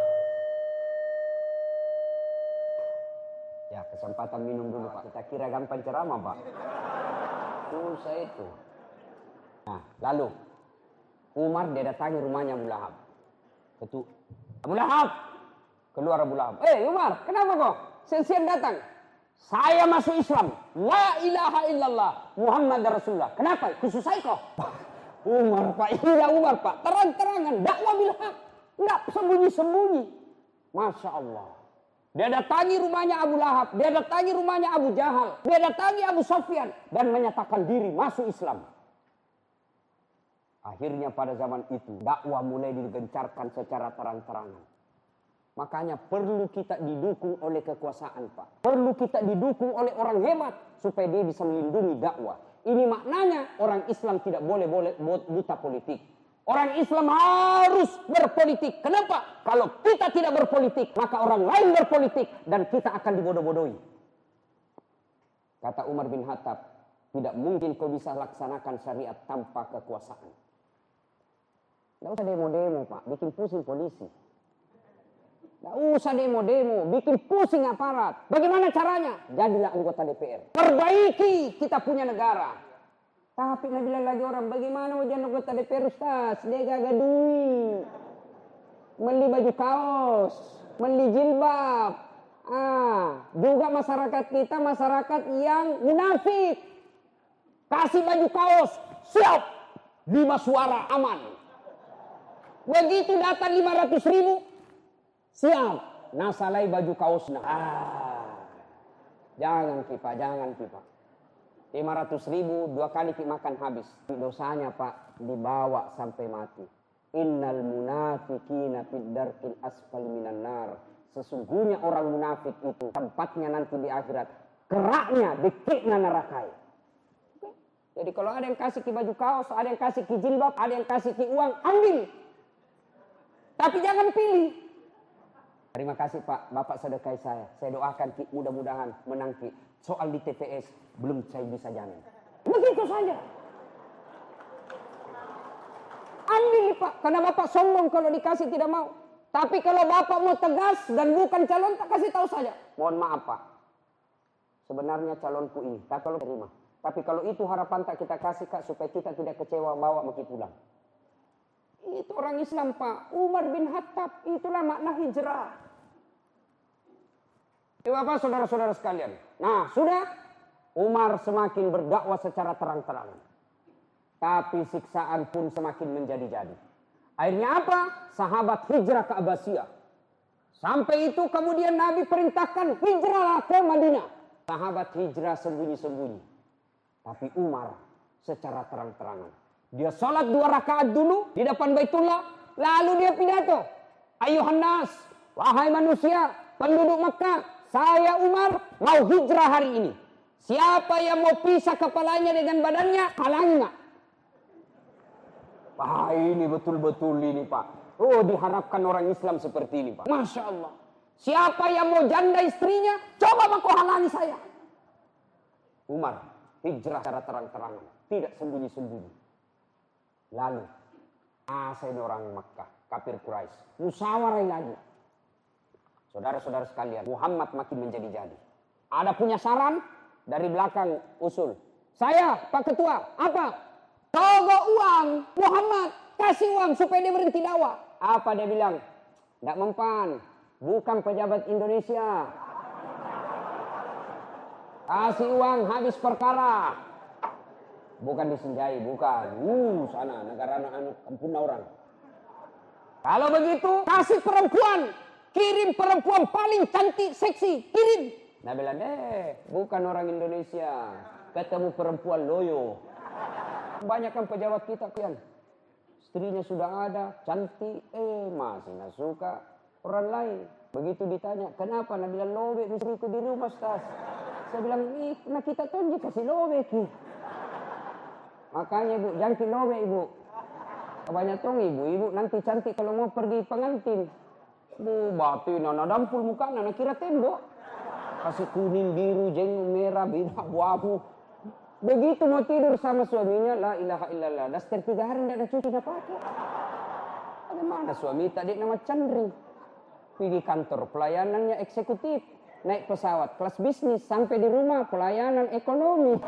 Ya kesempatan minum dulu pak. Kita kira gampang ceramah pak. Susah itu. Nah lalu Umar dia datangi rumahnya Abu Lahab. Ketuk. Abu Lahab. Keluar Abu Lahab. Eh Umar kenapa kok? Siang-siang datang. Saya masuk Islam. La ilaha illallah Muhammad Rasulullah. Kenapa? Khusus saya kok. Umar pak. Iya Umar pak. Terang-terangan. Dakwah bilhaq. Enggak sembunyi-sembunyi. Masya Allah. Dia datangi rumahnya Abu Lahab. Dia datangi rumahnya Abu Jahal. Dia datangi Abu Sufyan. Dan menyatakan diri masuk Islam. Akhirnya pada zaman itu. Dakwah mulai digencarkan secara terang-terangan. Makanya perlu kita didukung oleh kekuasaan pak. Perlu kita didukung oleh orang hebat. Supaya dia bisa melindungi dakwah. Ini maknanya orang Islam tidak boleh boleh buta politik. Orang Islam harus berpolitik. Kenapa? Kalau kita tidak berpolitik, maka orang lain berpolitik. Dan kita akan dibodoh-bodohi. Kata Umar bin Khattab, tidak mungkin kau bisa laksanakan syariat tanpa kekuasaan. Tidak usah demo-demo pak, bikin pusing polisi. Tidak usah demo-demo, bikin pusing aparat. Bagaimana caranya? Jadilah anggota D P R. Perbaiki kita punya negara. Tapi nggak bilang lagi orang, bagaimana mau jadi anggota D P R Ustaz? Dia gak duit. Beli baju kaos, beli jilbab. Ah, juga masyarakat kita masyarakat yang munafik. Kasih baju kaos, siap. Lima suara aman. Begitu datang lima ratus ribu, siap. Nasalai baju kaosnya. Ah, jangan pipa, jangan pipa. lima ratus ribu dua kali makan habis. Dosanya pak dibawa sampai mati. Innal munafiqina fid darkil asfal minan nar. Sesungguhnya orang munafik itu tempatnya nanti di akhirat. Keraknya dikikna neraka. Jadi kalau ada yang kasih ki baju kaos, ada yang kasih ki jilbab, ada yang kasih ki uang, ambil. Tapi jangan pilih. Terima kasih Pak, Bapak sedekah saya. Saya doakan Ki mudah-mudahan menang Ki. Soal di T P S belum saya bisa jamin. Begitu saja. Ambil Pak, karena Bapak sombong kalau dikasih tidak mau. Tapi kalau Bapak mau tegas dan bukan calon, tak kasih tahu saja. Mohon maaf Pak. Sebenarnya calonku ini, tak kalau terima. Tapi kalau itu harapan tak kita kasih Kak, supaya kita tidak kecewa bawa maki pulang. Itu orang Islam Pak. Umar bin Khattab. Itulah makna hijrah. Ya Bapak saudara-saudara sekalian. Nah sudah. Umar semakin berdakwah secara terang-terangan. Tapi siksaan pun semakin menjadi-jadi. Akhirnya apa? Sahabat hijrah ke Abbasiyah. Sampai itu kemudian Nabi perintahkan hijrahlah ke Madinah. Sahabat hijrah sembunyi-sembunyi. Tapi Umar secara terang-terangan. Dia sholat dua rakaat dulu di depan Baitullah. Lalu dia pidato. Ayuhan nas, wahai manusia, penduduk Mekah. Saya Umar mau hijrah hari ini. Siapa yang mau pisah kepalanya dengan badannya, halangi nggak? Wah ini betul-betul ini Pak. Oh diharapkan orang Islam seperti ini Pak. Masya Allah. Siapa yang mau janda istrinya, coba kau halangi saya. Umar hijrah secara terang-terangan. Tidak sembunyi-sembunyi. Lalu, ah saya ini orang Makkah, kafir Quraisy, musyawarah lagi. Saudara-saudara sekalian, Muhammad makin menjadi-jadi. Ada punya saran dari belakang usul. Saya, Pak Ketua, apa? Togok uang, Muhammad kasih uang supaya dia berhenti dakwah. Apa dia bilang? Tidak mempan, bukan pejabat Indonesia. Kasih uang habis perkara. Bukan disenjai, bukan. Uh, sana negara anak kampung orang. Kalau begitu, kasih perempuan. Kirim perempuan paling cantik, seksi. Kirim. Nah bilang, eh, bukan orang Indonesia. Ketemu perempuan loyo. Banyak kan pejabat kita kan. Istrinya sudah ada, cantik, eh masih nggak suka orang lain. Begitu ditanya, kenapa? Nah bilang, lobek istriku di rumah, Ustaz. Saya bilang, ih, nah kita tunjuk kasih lobek. Makanya ibu, jangan lobek ibu. Kebanyakan ibu, ibu nanti cantik kalau mau pergi pengantin. Bu, batu, nana dampul muka, nana kira tembok. Kasih kuning, biru, jenguk, merah, biru, abu-abu. Begitu mau tidur sama suaminya, la ilaha illallah. Dah setiap tiga hari tidak ada cuci, tidak pakai. Bagaimana suami tadi nama Chandri. Pergi kantor, pelayanannya eksekutif. Naik pesawat, kelas bisnis. Sampai di rumah, pelayanan ekonomi.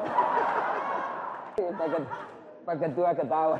Pak Ketua ketawa.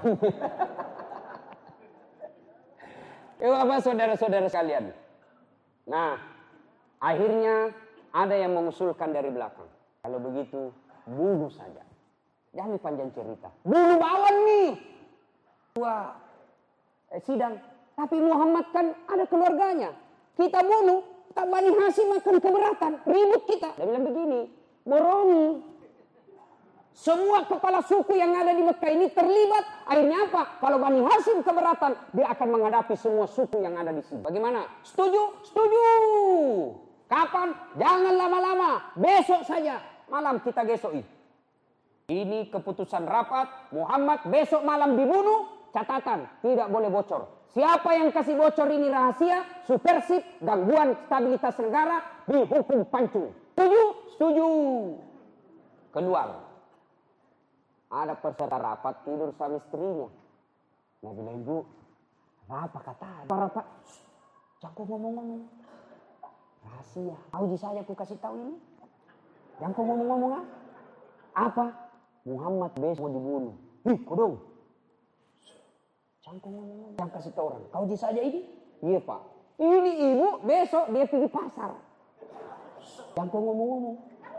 Yuk apa saudara-saudara sekalian. Nah, akhirnya ada yang mengusulkan dari belakang. Kalau begitu, bunuh saja. Jangan panjang cerita. Bunuh Bawan nih. Wah, eh, sidang. Tapi Muhammad kan ada keluarganya. Kita bunuh, tak Bani Hashim akan keberatan. Ribut kita. Dia bilang begini, Boroni. Semua kepala suku yang ada di Mekah ini terlibat. Akhirnya apa? Kalau Bani Hashim keberatan, dia akan menghadapi semua suku yang ada di sini. Bagaimana? Setuju? Setuju. Kapan? Jangan lama-lama. Besok saja. Malam kita gesoi. Ini keputusan rapat. Muhammad besok malam dibunuh. Catatan, tidak boleh bocor. Siapa yang kasih bocor ini rahasia, subversif, gangguan stabilitas negara, dihukum pancung. Setuju? Setuju. Keluar. Ada peserta rapat tidur sama istrinya. Nah bilang, ibu, apa kata? Rapat, jangan ngomong-ngomong. Rahasia. Tahu saja aku kasih tahu ini. Yang kau ngomong-ngomong ah? Apa? Muhammad besok mau dibunuh. Ih, kodong. Jangan kau ngomong-ngomong. Jangan kasih tahu orang. Kau jis saja ini? Iya pak. Ini ibu besok dia pergi pasar. Jangan kau ngomong-ngomong.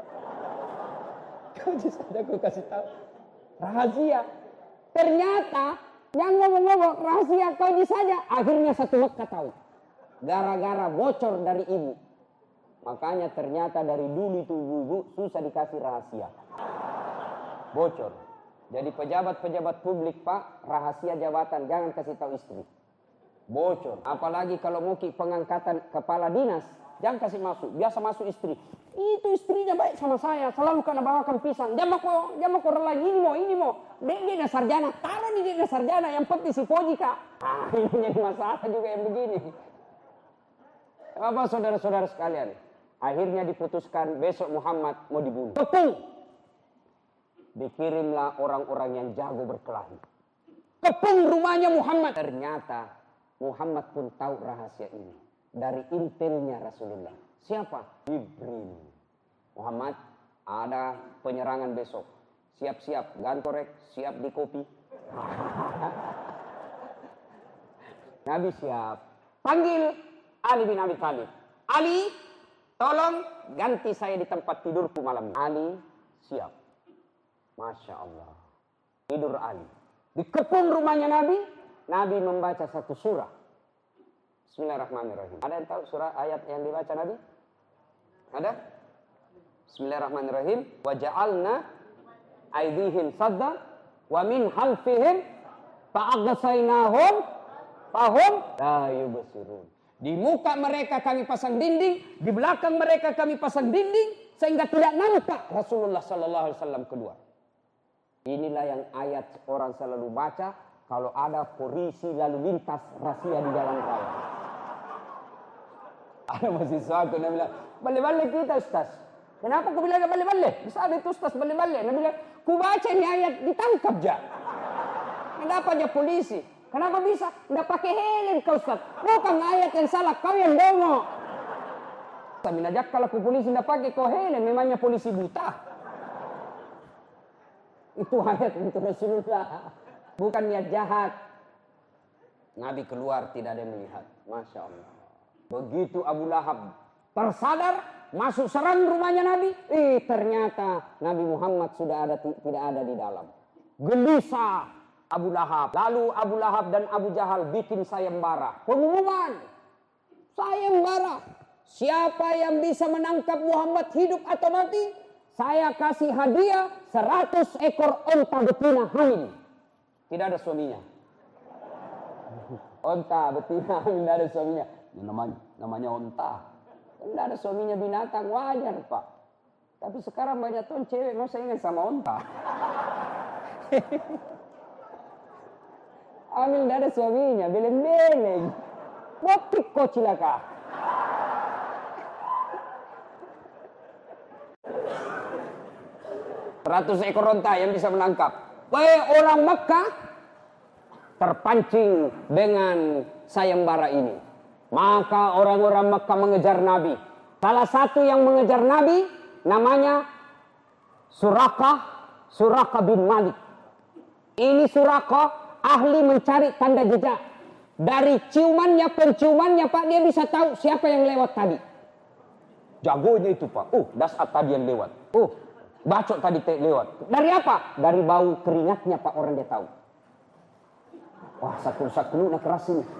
Kau jis saja aku kasih tahu. Rahasia. Ternyata yang ngomong-ngomong rahasia kau jis saja. Akhirnya satu Mekah tahu. Gara-gara bocor dari ibu. Makanya ternyata dari dulu itu ibu-ibu susah dikasih rahasia. Bocor. Jadi pejabat-pejabat publik pak, rahasia jabatan jangan kasih tahu istri. Bocor. Apalagi kalau mau pengangkatan kepala dinas, jangan kasih masuk. Biasa masuk istri. Itu istrinya baik sama saya, selalu kena bawakan pisang. Jangan mau, jangan mau korang lagi, ini mau, ini mau. Dia, dia sarjana, taruh nih dia sarjana, yang penting si Poji kak. Ah, ini jadi masalah juga yang begini. Apa saudara-saudara sekalian? Akhirnya diputuskan besok Muhammad mau dibunuh. Kepung. Dikirimlah orang-orang yang jago berkelahi. Kepung rumahnya Muhammad. Ternyata Muhammad pun tahu rahasia ini. Dari intelnya Rasulullah. Siapa? Jibril. Muhammad, ada penyerangan besok. Siap-siap, gantorek, siap di kopi. Nabi siap. Panggil Ali bin Abi Thalib. Ali, tolong ganti saya di tempat tidurku malam ini. Ali siap. Masya Allah. Tidur Ali. Dikepung rumahnya Nabi. Nabi membaca satu surah. Bismillahirrahmanirrahim. Ada yang tahu surah ayat yang dibaca Nabi? Ada? Bismillahirrahmanirrahim. Wa ja'alna aydihim sadda wa min khalfihim fa'aghsaynahum fahum la yubsirun. Di muka mereka kami pasang dinding, di belakang mereka kami pasang dinding sehingga tidak nampak Rasulullah sallallahu alaihi wasallam kedua. Inilah yang ayat orang selalu baca kalau ada polisi lalu lintas rahasia di jalan raya. Ada mahasiswa aku yang bilang, balik-balik kita Ustaz. Kenapa aku bilang balik-balik? Bisa ada itu Ustaz balik-balik. Dia bilang, ku baca ini ayat ditangkap ja. Kenapa aja polisi? Kenapa bisa? Nggak pakai helm kau Ustaz. Bukan ayat yang salah, kau yang dongo. Tapi najak kalau ke polisi nggak pakai kau helm, memangnya polisi buta. Itu ayat untuk Rasulullah. Bukan niat jahat. Nabi keluar tidak ada yang melihat. Masya Allah. Begitu Abu Lahab tersadar, masuk serang rumahnya Nabi. Eh ternyata Nabi Muhammad sudah ada tidak ada di dalam. Gelisah Abu Lahab. Lalu Abu Lahab dan Abu Jahal bikin sayembara. Pengumuman. Sayembara. Siapa yang bisa menangkap Muhammad hidup atau mati, saya kasih hadiah seratus ekor onta betina hamil. Tidak ada suaminya. Onta betina hamil tidak ada suaminya. Ya, namanya, namanya onta. Tidak ada suaminya binatang, wajar Pak. Tapi sekarang banyak tuh cewek masa ingat sama onta. Hamil tidak ada suaminya, beleng-beleng. Motik kok cilaka. Seratus ekor onta yang bisa menangkap. Wahai orang Mekah terpancing dengan sayembara ini. Maka orang-orang Mekah mengejar Nabi. Salah satu yang mengejar Nabi namanya Suraqah, Suraqah bin Malik. Ini Suraqah ahli mencari tanda jejak. Dari ciumannya, penciumannya Pak, dia bisa tahu siapa yang lewat tadi. Jagonya itu Pak. Oh, dasar tadi yang lewat. Oh, bacok tadi lewat. Dari apa? Dari bau keringatnya Pak, orang dia tahu. Wah, sakul-sakul nak keras ini.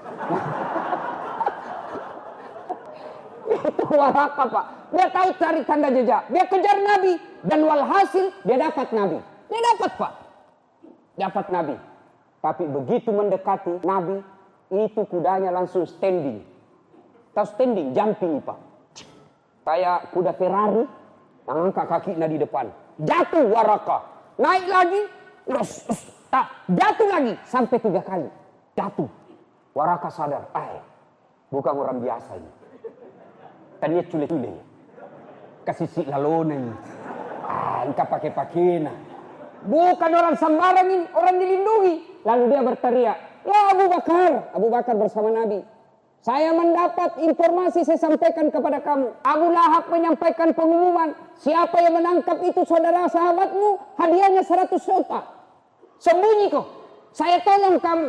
Itu Waraqah Pak. Dia tahu cari tanda jejak. Dia kejar Nabi. Dan walhasil dia dapat Nabi. Dia dapat Pak. Dapat Nabi. Tapi begitu mendekati Nabi, itu kudanya langsung standing. Tahu standing? Jumping Pak. Kayak kuda Ferrari yang angkat kakinya di depan. Jatuh Waraqah. Naik lagi. Tak, jatuh lagi. Sampai tiga kali. Jatuh. Waraqah sadar. Ah, bukan orang biasa ini. Tadinya cule-cule. Kasih si lalona ini. Ah, engkau pakai-pakai nah. Bukan orang sembarang ini. Orang dilindungi. Lalu dia berteriak. Ya Abu Bakar. Abu Bakar bersama Nabi. Saya mendapat informasi, saya sampaikan kepada kamu. Abu Lahab menyampaikan pengumuman. Siapa yang menangkap itu saudara sahabatmu, hadiahnya seratus onta. Sembunyi kok. Saya tolong kamu.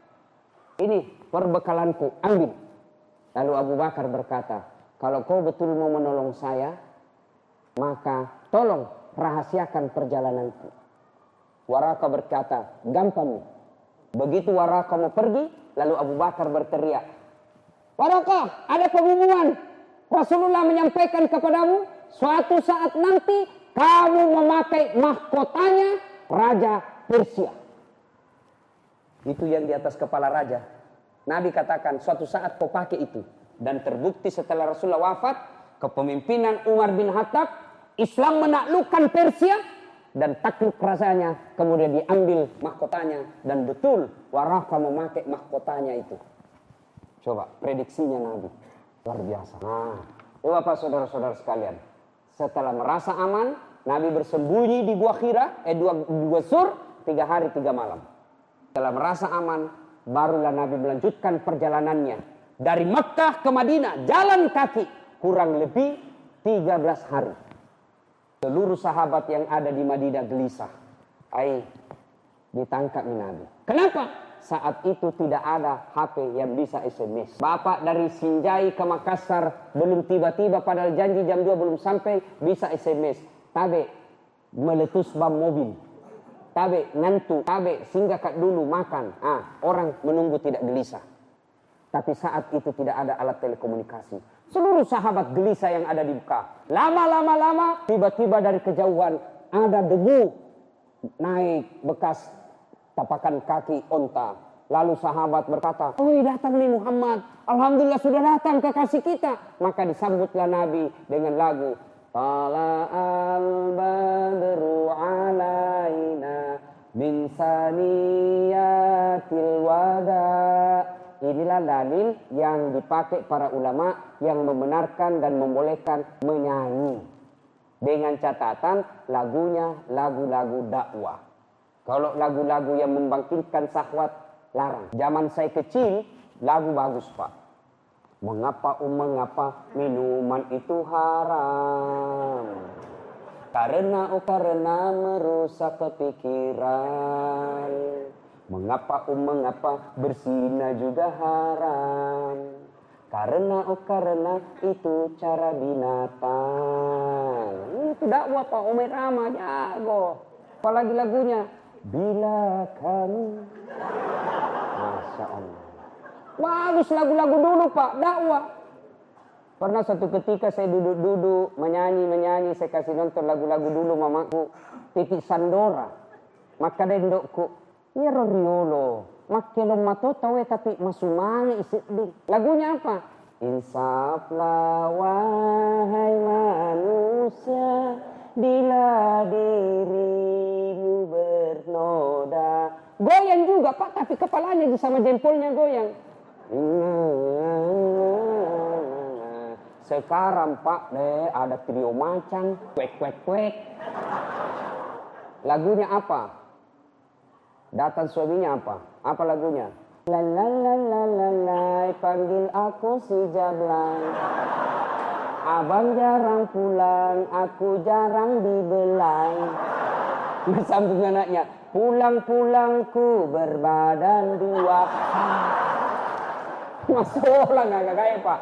Ini perbekalanku, ambil. Lalu Abu Bakar berkata, kalau kau betul mau menolong saya, maka tolong rahasiakan perjalananku. Waraqah berkata, gampang. Begitu Waraqah mau pergi, lalu Abu Bakar berteriak, Waraqah, ada pengumuman. Rasulullah menyampaikan kepadamu, suatu saat nanti kamu memakai mahkotanya Raja Persia. Itu yang di atas kepala raja. Nabi katakan, suatu saat kau pakai itu. Dan terbukti setelah Rasulullah wafat, kepemimpinan Umar bin Khattab, Islam menaklukkan Persia dan takluk rasanya, kemudian diambil mahkotanya dan betul Waraqah memakai mahkotanya itu. Coba prediksinya Nabi luar biasa. Nah, Bapak saudara-saudara sekalian, setelah merasa aman, Nabi bersembunyi di Gua Hira, eh dua, dua sur, tiga hari tiga malam. Setelah merasa aman, barulah Nabi melanjutkan perjalanannya. Dari Mekah ke Madinah, jalan kaki, kurang lebih tiga belas hari. Seluruh sahabat yang ada di Madinah gelisah. Ai, ditangkap Nabi. Kenapa? Saat itu tidak ada H P yang bisa S M S. Bapak dari Sinjai ke Makassar, belum tiba-tiba padahal janji jam dua belum sampai, bisa S M S. Tabe, meletus bam mobil. Tabe, nantu. Tabe, singgah kat dulu makan. Ah, orang menunggu tidak gelisah. Tapi saat itu tidak ada alat telekomunikasi. Seluruh sahabat gelisah yang ada di Mekah. Lama-lama lama tiba-tiba dari kejauhan ada debu naik bekas tapakan kaki onta. Lalu sahabat berkata, oh datang nih Muhammad. Alhamdulillah sudah datang kekasih kita. Maka disambutlah Nabi dengan lagu. Tala'al badru alaina min saniyatil wada. Inilah dalil yang dipakai para ulama yang membenarkan dan membolehkan menyanyi. Dengan catatan lagunya lagu-lagu dakwah. Kalau lagu-lagu yang membangkitkan syahwat, larang. Zaman saya kecil, lagu bagus Pak. Mengapa um mengapa minuman itu haram? Karena oh karena merusak kepikiran. Mengapa oh mengapa berzina juga haram. Karena oh karena itu cara binatang. Itu dakwah Pak Umi Rama jago. Apalagi lagunya. Bila kamu. Masya Allah. Bagus lagu-lagu dulu Pak, dakwah. Pernah satu ketika saya duduk-duduk, menyanyi-menyanyi, saya kasih nonton lagu-lagu dulu mamaku. Titik Sandora. Maka dendokku, ya Roriolo. Makelom mato tawe tapi masumani isidin. Lagunya apa? Insaflah wahai manusia, bila dirimu bernoda. Goyang juga Pak, tapi kepalanya sama jempolnya goyang. Sekarang Pak deh ada trio macan, kuek kuek kuek. Lagunya apa? Datang suaminya apa? Apa lagunya? La la la la la la, panggil aku si Jablay. Abang jarang pulang, aku jarang dibelai. Nah, sambung anaknya, pulang-pulangku berbadan dua. Masalah nggak kayak Pak.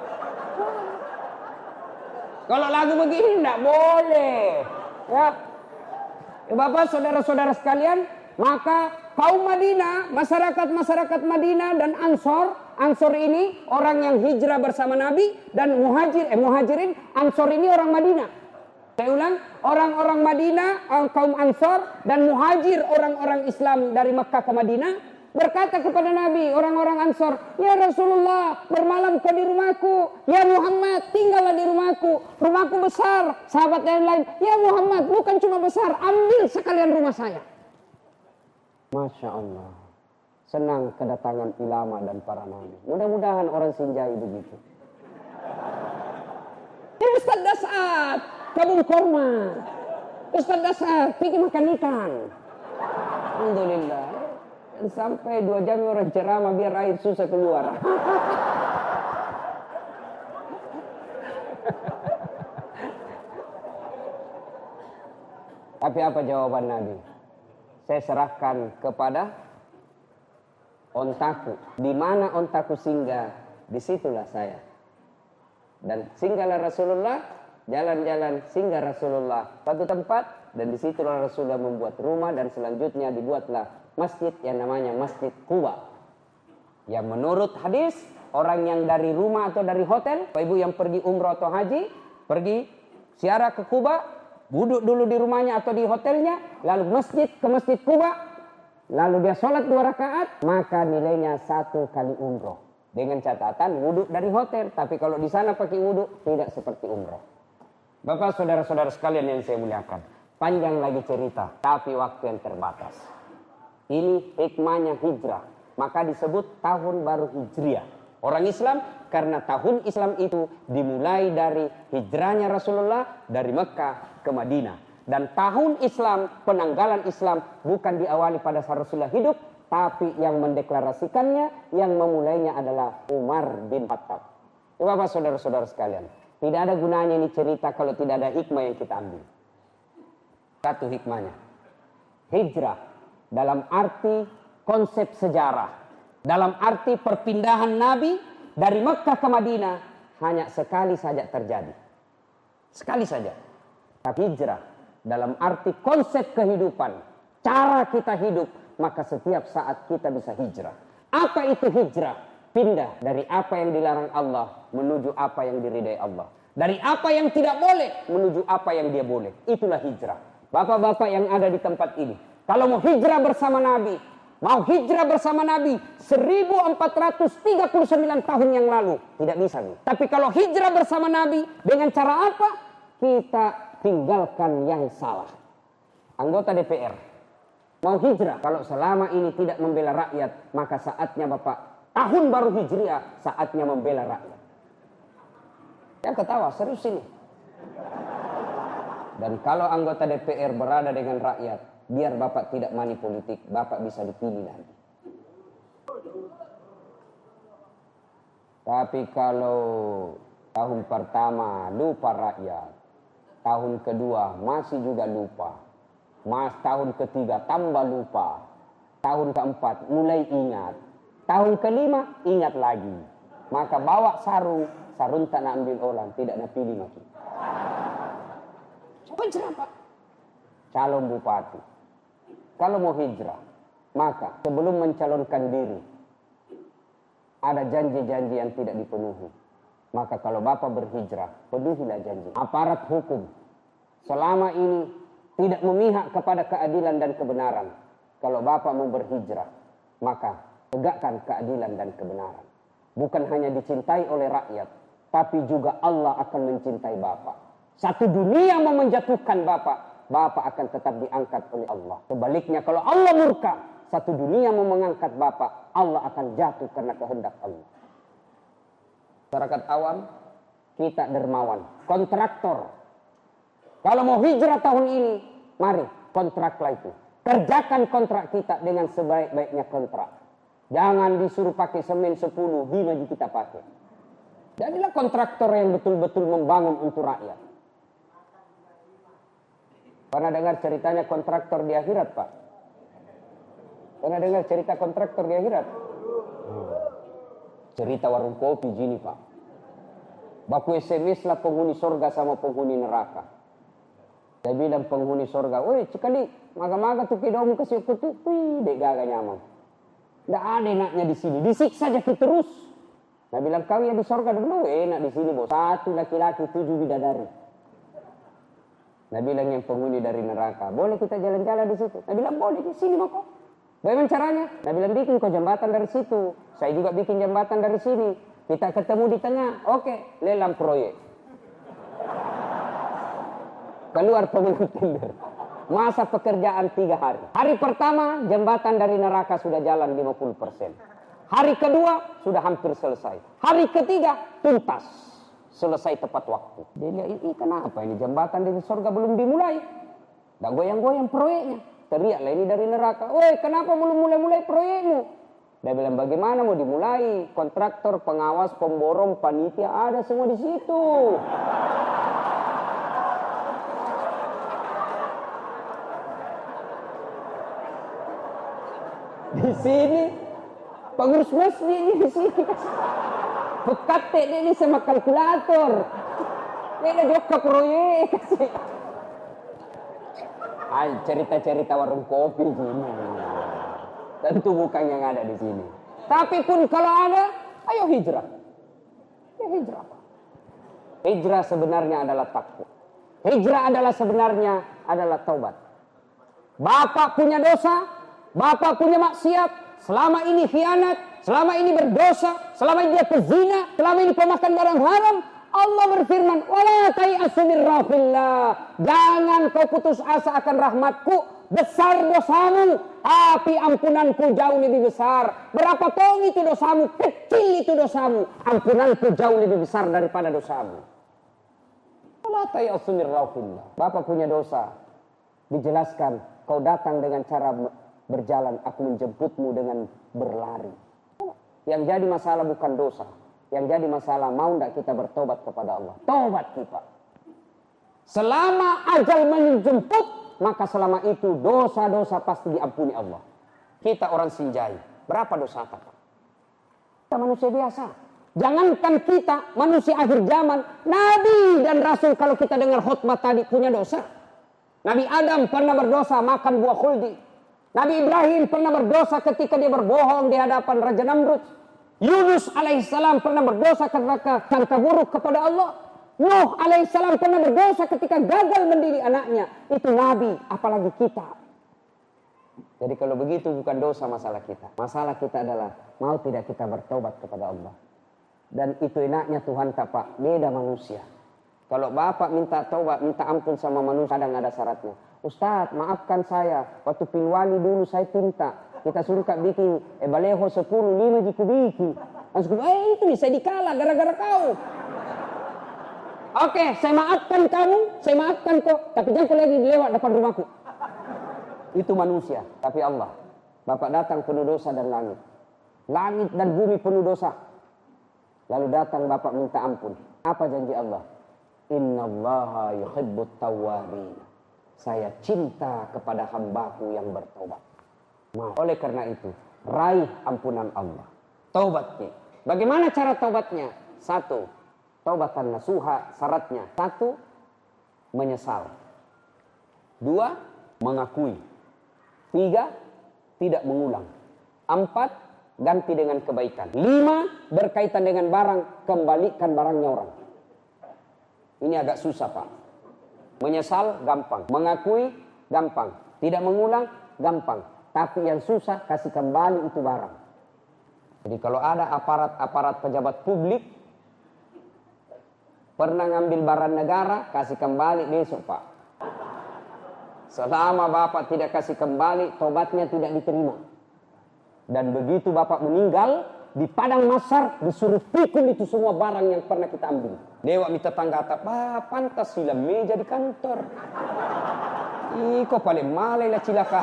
Kalau lagu begini nggak boleh, ya. Ya Bapak, saudara-saudara sekalian, maka kaum Madinah, masyarakat-masyarakat Madinah dan Ansor, Ansor ini orang yang hijrah bersama Nabi dan muhajir, eh muhajirin, Ansor ini orang Madinah. Saya ulang, orang-orang Madinah, kaum Ansor dan muhajir orang-orang Islam dari Mekah ke Madinah berkata kepada Nabi, orang-orang Ansor, ya Rasulullah, bermalam kau di rumahku. Ya Muhammad, tinggallah di rumahku. Rumahku besar. Sahabat yang lain, ya Muhammad, bukan cuma besar, ambil sekalian rumah saya. Masya Allah. Senang kedatangan ulama dan para nabi. Mudah-mudahan orang Sinjai begitu. Ya Ustaz Dasat, kabung korma. Ustaz Dasat, pergi makan ikan. Alhamdulillah. Dan sampai dua jam orang ceramah biar air susah keluar. Tapi apa jawaban Nabi? Saya serahkan kepada ontaku. Di mana ontaku singgah, disitulah saya. Dan singgahlah Rasulullah, jalan-jalan singgah Rasulullah. Satu tempat, dan disitulah Rasulullah membuat rumah, dan selanjutnya dibuatlah masjid yang namanya Masjid Quba. Yang menurut hadis, orang yang dari rumah atau dari hotel, Bapak Ibu yang pergi umrah atau haji, pergi ziarah ke Quba, duduk dulu di rumahnya atau di hotelnya, lalu masjid ke Masjid Quba, lalu dia sholat dua rakaat, maka nilainya satu kali umroh. Dengan catatan wudhu dari hotel, tapi kalau di sana pakai wudhu, tidak seperti umroh. Bapak, saudara-saudara sekalian yang saya muliakan, panjang lagi cerita, tapi waktu yang terbatas. Ini hikmahnya hijrah. Maka disebut tahun baru hijriah. Orang Islam, karena tahun Islam itu dimulai dari hijrahnya Rasulullah dari Mekah ke Madinah. Dan tahun Islam, penanggalan Islam bukan diawali pada saat Rasulullah hidup, tapi yang mendeklarasikannya, yang memulainya adalah Umar bin Khattab. Bapak, saudara-saudara sekalian, tidak ada gunanya ini cerita kalau tidak ada hikmah yang kita ambil. Satu hikmahnya, hijrah dalam arti konsep sejarah, dalam arti perpindahan Nabi dari Mekah ke Madinah hanya sekali saja terjadi. Sekali saja. Tapi hijrah dalam arti konsep kehidupan, cara kita hidup, maka setiap saat kita bisa hijrah. Apa itu hijrah? Pindah dari apa yang dilarang Allah menuju apa yang diridai Allah. Dari apa yang tidak boleh menuju apa yang dia boleh. Itulah hijrah. Bapak-bapak yang ada di tempat ini, kalau mau hijrah bersama Nabi, mau hijrah bersama Nabi seribu empat ratus tiga puluh sembilan tahun yang lalu, tidak bisa nih. Tapi kalau hijrah bersama Nabi, dengan cara apa? Kita tinggalkan yang salah. Anggota D P R mau hijrah, kalau selama ini tidak membela rakyat, maka saatnya Bapak tahun baru hijriah, saatnya membela rakyat. Yang ketawa, serius ini. Dan kalau anggota D P R berada dengan rakyat, biar Bapak tidak money politik, Bapak bisa dipilih nanti. Tapi kalau tahun pertama lupa rakyat, Tahun kedua masih juga lupa. Mas tahun ketiga tambah lupa. Tahun keempat mulai ingat. Tahun kelima ingat lagi. Maka bawa sarung, sarung tak nak ambil orang, tidak nak pilih lagi. Coba hijrah Pak. Calon bupati. Kalau mau hijrah, maka sebelum mencalonkan diri, ada janji-janji yang tidak dipenuhi. Maka kalau Bapak berhijrah, penuhilah janji. Aparat hukum selama ini tidak memihak kepada keadilan dan kebenaran. Kalau Bapak mau berhijrah, maka tegakkan keadilan dan kebenaran. Bukan hanya dicintai oleh rakyat, tapi juga Allah akan mencintai Bapak. Satu dunia mau menjatuhkan Bapak, Bapak akan tetap diangkat oleh Allah. Sebaliknya kalau Allah murka, satu dunia mau mengangkat Bapak, Allah akan jatuh karena kehendak Allah. Masyarakat awam, kita dermawan, kontraktor. Kalau mau hijrah tahun ini, mari kontraklah itu. Kerjakan kontrak kita dengan sebaik-baiknya kontrak. Jangan disuruh pakai semen sepuluh, lima kita pakai. Jadilah kontraktor yang betul-betul membangun untuk rakyat. Pernah dengar ceritanya kontraktor di akhirat, Pak? Pernah dengar cerita kontraktor di akhirat? Cerita warung kopi gini, Pak. Baku S M S lah penghuni sorga sama penghuni neraka. Saya bilang penghuni sorga, woi sekali maga-maga tuh kidom kasih kutu, wih dek gaga nyaman. Nggak ada enaknya di sini, disiksa aja terus. Saya bilang kau ya di sorga dulu enak di sini bos. Satu laki-laki, tujuh bidadari. Saya bilang yang penghuni dari neraka, boleh kita jalan-jalan di situ? Saya bilang boleh di sini mau kok. Bagaimana caranya? Saya bilang bikin kok jembatan dari situ. Saya juga bikin jembatan dari sini. Kita ketemu di tengah. Oke, lelang proyek. Keluar pemenang tender. Masa pekerjaan tiga hari. Hari pertama jembatan dari neraka sudah jalan lima puluh persen. Hari kedua sudah hampir selesai. Hari ketiga tuntas. Selesai tepat waktu. Dia lihat ini kenapa ini jembatan dari surga belum dimulai. Dan goyang-goyang proyeknya. Teriaklah ini dari neraka. Woi kenapa belum mulai-mulai proyekmu? Dia bilang bagaimana mau dimulai? Kontraktor, pengawas, pemborong, panitia ada semua di situ. Di sini pengurus masjid di sini. Pekat ini sama kalkulator. Ini ada juga proyek kasih. Ay, cerita-cerita warung kopi gini. Tentu bukan yang ada di sini. Tapi pun kalau ada, ayo hijrah. Ya hijrah. Hijrah sebenarnya adalah takwa. Hijrah adalah sebenarnya adalah taubat. Bapak punya dosa, Bapak punya maksiat, selama ini khianat, selama ini berdosa, selama ini dia pezina, selama ini pemakan barang haram, Allah berfirman, "Wala tayasu min rahmatillah." Jangan kau putus asa akan rahmatku. Besar dosamu, tapi ampunanku jauh lebih besar. Berapa tong itu dosamu? Kecil itu dosamu. Ampunanku jauh lebih besar daripada dosamu. Wala tayasu min rahmatillah. Bapak punya dosa. Dijelaskan, kau datang dengan cara berjalan, aku menjemputmu dengan berlari. Yang jadi masalah bukan dosa. Yang jadi masalah mau tidak kita bertobat kepada Allah. Tobat kita. Selama ajal menjemput, maka selama itu dosa-dosa pasti diampuni Allah. Kita orang Sinjai, berapa dosa kita? Kita manusia biasa. Jangankan kita manusia akhir zaman, Nabi dan Rasul kalau kita dengar khutbah tadi punya dosa. Nabi Adam pernah berdosa makan buah khuldi. Nabi Ibrahim pernah berdosa ketika dia berbohong di hadapan Raja Namrud. Yunus alaihissalam pernah berdosa karena sangka buruk kepada Allah. Nuh alaihissalam pernah berdosa ketika gagal mendidik anaknya. Itu Nabi, apalagi kita. Jadi kalau begitu bukan dosa masalah kita. Masalah kita adalah mau tidak kita bertobat kepada Allah. Dan itu enaknya Tuhan tak Pak, beda manusia. Kalau Bapak minta taubat, minta ampun sama manusia, kadang ada syaratnya. Ustaz, maafkan saya. Waktu pilwali dulu saya pinta. Kita suruh kak bikin eh, baleho sepuluh, lima jiku bikin. Langsung, eh itu bisa dikalah gara-gara kau. Oke, saya maafkan kamu, saya maafkan kau. Tapi jangan kau lagi lewat depan rumahku. Itu manusia, tapi Allah. Bapak datang penuh dosa dan langit. Langit dan bumi penuh dosa. Lalu datang Bapak minta ampun. Apa janji Allah? Innallaha yuhibbut tawwabin. Saya cinta kepada hambaku yang bertobat. Oleh karena itu, raih ampunan Allah. Taubatnya. Bagaimana cara taubatnya? Satu, taubatan nasuha, syaratnya. Satu, menyesal. Dua, mengakui. Tiga, tidak mengulang. Empat, ganti dengan kebaikan. Lima, berkaitan dengan barang, kembalikan barangnya orang. Ini agak susah, Pak. Menyesal, gampang. Mengakui, gampang. Tidak mengulang, gampang. Tapi yang susah, kasih kembali itu barang. Jadi kalau ada aparat-aparat pejabat publik, pernah ngambil barang negara, kasih kembali besok, Pak. Selama Bapak tidak kasih kembali, tobatnya tidak diterima. Dan begitu Bapak meninggal, di padang mahsyar disuruh pikul itu semua barang yang pernah kita ambil. Dewa minta tangga atap, ah, pantas sila meja di kantor. Ih, kok paling malai lah cilaka.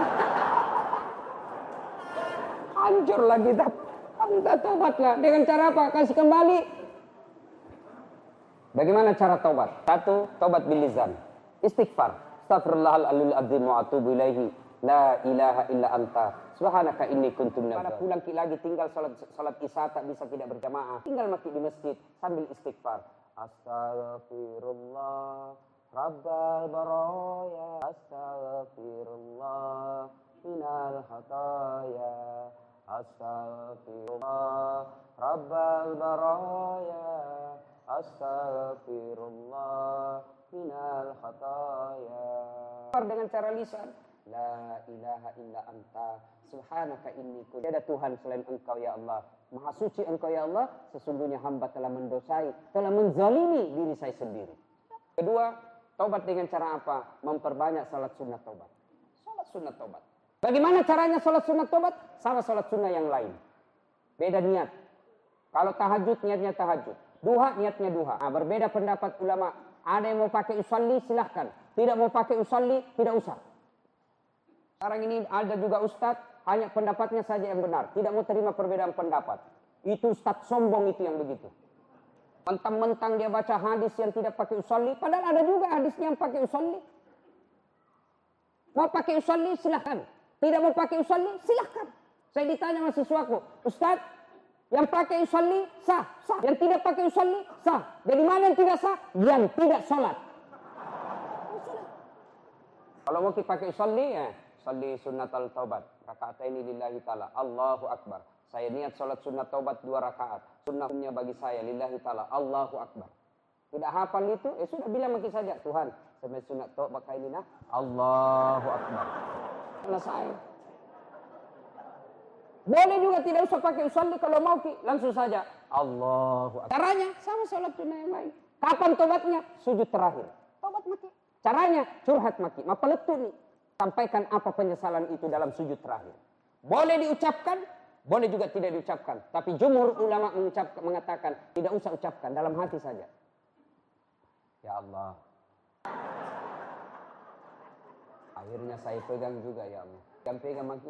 Hancur lagi, anda tobatlah. Dengan cara apa? Kasih kembali. Bagaimana cara tobat? Satu, tobat bil lisan. Istighfar. Astaghfirullahaladzim azim wa atubu ilaihi. La ilaha illa anta. Subhanaka inni kuntu minadh. Pada pulang lagi tinggal salat salat isya tak bisa tidak berjamaah. Tinggal mati di masjid sambil istighfar. Astaghfirullah rabbal baraya. Astaghfirullah minal khataya. Astaghfirullah rabbal baraya. Astaghfirullah minal khataya. Dengan cara lisan, la ilaha illa anta subhanaka inni kuntu. Tiada Tuhan selain Engkau ya Allah. Maha suci Engkau ya Allah. Sesungguhnya hamba telah mendosai, telah menzalimi diri saya sendiri. Kedua, taubat dengan cara apa? Memperbanyak salat sunnah taubat. Salat sunnah taubat. Bagaimana caranya salat sunnah taubat? Sama salat sunnah yang lain. Beda niat. Kalau tahajud niatnya tahajud. Duha niatnya duha. Nah, berbeda pendapat ulama. Ada yang mau pakai usalli silahkan. Tidak mau pakai usalli tidak usah. Sekarang ini ada juga ustadz hanya pendapatnya saja yang benar. Tidak mau terima perbedaan pendapat. Itu ustadz sombong itu yang begitu. Mentang-mentang dia baca hadis yang tidak pakai usalli. Padahal ada juga hadisnya yang pakai usalli. Mau pakai usalli silahkan. Tidak mau pakai usalli silahkan. Saya ditanya sama siswaku. Ustadz, yang pakai usalli sah, sah. Yang tidak pakai usalli sah. Dari mana yang tidak sah? Yang tidak sholat. Kalau mau kita pakai usalli ya, salli sunnatal taubat. Rakaataini lillahi ta'ala. Allahu akbar. Saya niat sholat sunnat taubat dua rakaat. Sunnahnya bagi saya lillahi ta'ala. Allahu akbar. Tidak hafal itu, eh sudah bilang mungkin saja. Tuhan, sampai sunat taubat kali ini nah. Allahu akbar. Selesai. Boleh juga tidak usah pakai usalli kalau mau ki. Langsung saja. Allahu akbar. Caranya sama sholat sunnah yang lain. Kapan tobatnya? Sujud terakhir. Tobat mati. Caranya curhat maki. Mapeletuni. Sampaikan apa penyesalan itu dalam sujud terakhir. Boleh diucapkan. Boleh juga tidak diucapkan. Tapi jumhur ulama mengucapkan, mengatakan tidak usah ucapkan. Dalam hati saja. Ya Allah. Akhirnya saya pegang juga ya Allah. Yang pegang maki.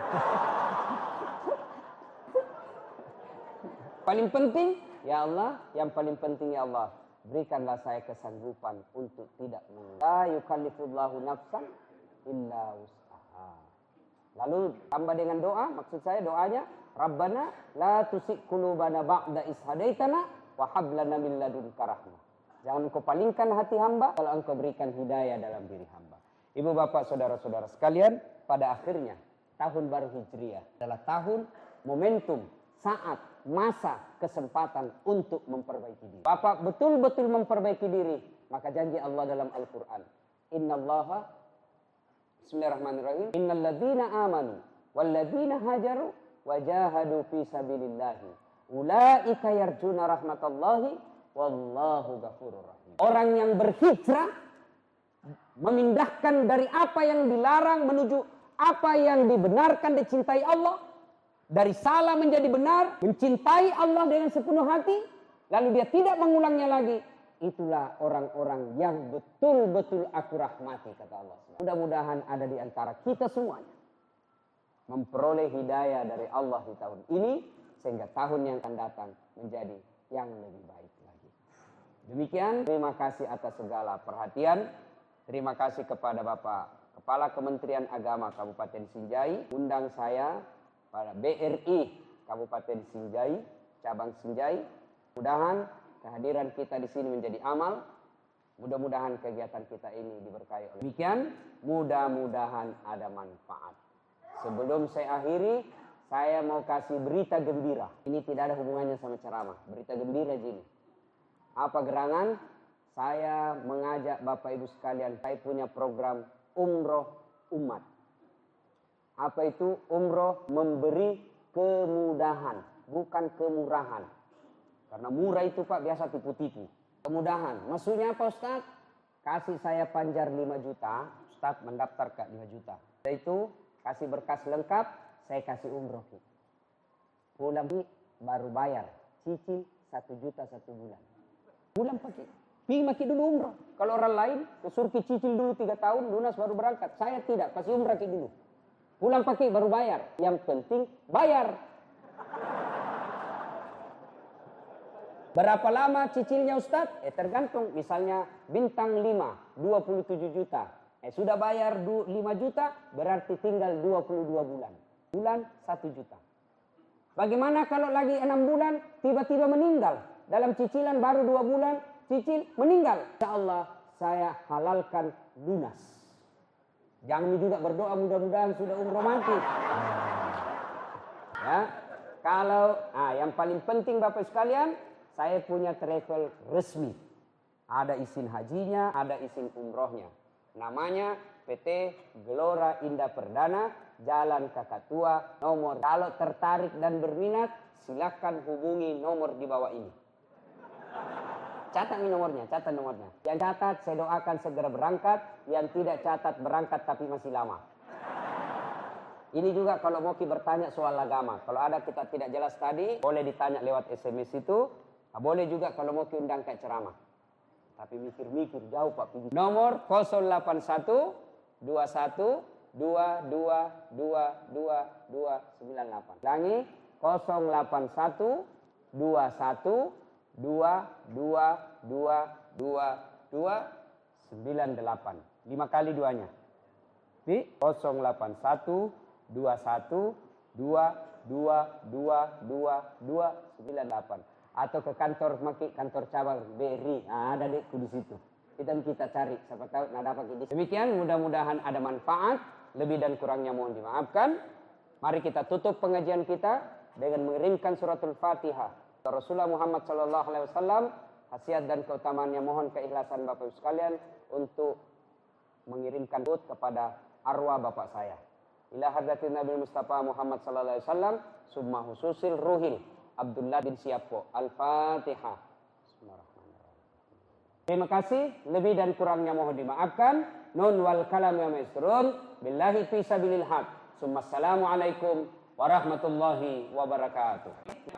Paling penting, ya Allah, yang paling penting ya Allah, berikanlah saya kesanggupan untuk tidak mengulangi. La yukallifullahu nafsan illa wus'aha. Lalu tambah dengan doa, maksud saya doanya, Rabbana la tusik qulubana ba'da is hadaitana wa hab lana min ladunka rahmah. Jangan engkau palingkan hati hamba kalau engkau berikan hidayah dalam diri hamba. Ibu bapak saudara-saudara sekalian, pada akhirnya tahun baru Hijriah adalah tahun momentum, saat, masa, kesempatan untuk memperbaiki diri. Bapak betul-betul memperbaiki diri, maka janji Allah dalam Al-Quran. Innallaha, bismillahirrahmanirrahim, innalladzina amanu, walladzina hajaru, wajahadu fi sabilillahi, ulaika yarjuna rahmatallahi, wallahu ghafurur rahim. Orang yang berhijrah, memindahkan dari apa yang dilarang menuju apa yang dibenarkan dicintai Allah. Dari salah menjadi benar, mencintai Allah dengan sepenuh hati, lalu dia tidak mengulangnya lagi. Itulah orang-orang yang betul-betul aku rahmati, kata Allah. Mudah-mudahan ada di antara kita semuanya memperoleh hidayah dari Allah di tahun ini, sehingga tahun yang akan datang menjadi yang lebih baik lagi. Demikian, terima kasih atas segala perhatian. Terima kasih kepada Bapak Kepala Kementerian Agama Kabupaten Sinjai, undang saya pada B R I Kabupaten Sinjai, cabang Sinjai. Mudah-mudahan kehadiran kita di sini menjadi amal. Mudah-mudahan kegiatan kita ini diberkahi oleh. Demikian, mudah-mudahan ada manfaat. Sebelum saya akhiri, saya mau kasih berita gembira. Ini tidak ada hubungannya sama ceramah. Berita gembira gini. Apa gerangan? Saya mengajak Bapak Ibu sekalian, saya punya program umroh umat. Apa itu umroh? Memberi kemudahan, bukan kemurahan. Karena murah itu Pak biasa tipu-tipu. Kemudahan, maksudnya apa Ustaz? Kasih saya panjar lima juta, Ustaz mendaftar ke lima juta. Itu kasih berkas lengkap, saya kasih umroh. Pulang baru bayar, cicil satu juta satu bulan. Pulang pakai, pergi maki dulu umroh. Kalau orang lain, kesurki cicil dulu tiga tahun, lunas baru berangkat. Saya tidak, kasih umroh dulu. Pulang pakai baru bayar. Yang penting bayar. Berapa lama cicilnya Ustaz? Eh tergantung, misalnya bintang lima, dua puluh tujuh juta. Eh sudah bayar lima juta, berarti tinggal dua puluh dua bulan. Bulan satu juta. Bagaimana kalau lagi enam bulan, tiba-tiba meninggal? Dalam cicilan baru dua bulan, cicil meninggal. Insya Allah saya halalkan lunas. Jangan juga berdoa mudah-mudahan sudah umroh mati. Ya, kalau, ah yang paling penting Bapak sekalian, saya punya travel resmi. Ada izin hajinya, ada izin umrohnya. Namanya P T Gelora Indah Perdana, Jalan Kakatua, nomor. Kalau tertarik dan berminat, silakan hubungi nomor di bawah ini. Catat ini nomornya, catat nomornya. Yang catat saya doakan segera berangkat, yang tidak catat berangkat tapi masih lama. Ini juga kalau mau bertanya soal agama. Kalau ada kita tidak jelas tadi, boleh ditanya lewat S M S itu. Boleh juga kalau mau undang kayak ceramah. Tapi mikir-mikir jauh Pak. Nomor nol delapan satu dua satu dua dua dua dua dua sembilan delapan. Ulangi nol delapan satu dua satu dua dua dua dua dua sembilan delapan. Lima kali duanya. Di nol delapan satu dua satu dua dua dua dua dua sembilan delapan. Atau ke kantor maki kantor cabang B R I. Nah, ada dekku di situ. Kita kita cari, siapa tahu nah dapat ini. Demikian, mudah-mudahan ada manfaat. Lebih dan kurangnya mohon dimaafkan. Mari kita tutup pengajian kita dengan mengirimkan suratul Fatihah. Rasulullah Muhammad Sallallahu Alaihi Wasallam, khasiat dan keutamaannya, mohon keikhlasan Bapak Ibu sekalian untuk mengirimkan doa kepada arwah bapak saya. Ila hadratin Nabi Mustafa Muhammad Sallallahu Alaihi Wasallam, summa hususil ruhil Abdullah bin Siapo. Al-Fatihah. Terima kasih. Lebih dan kurangnya mohon dimaafkan. Nun wal kalam ya maisrun. Billahi fi sabilil haq. Summa assalamualaikum warahmatullahi wabarakatuh.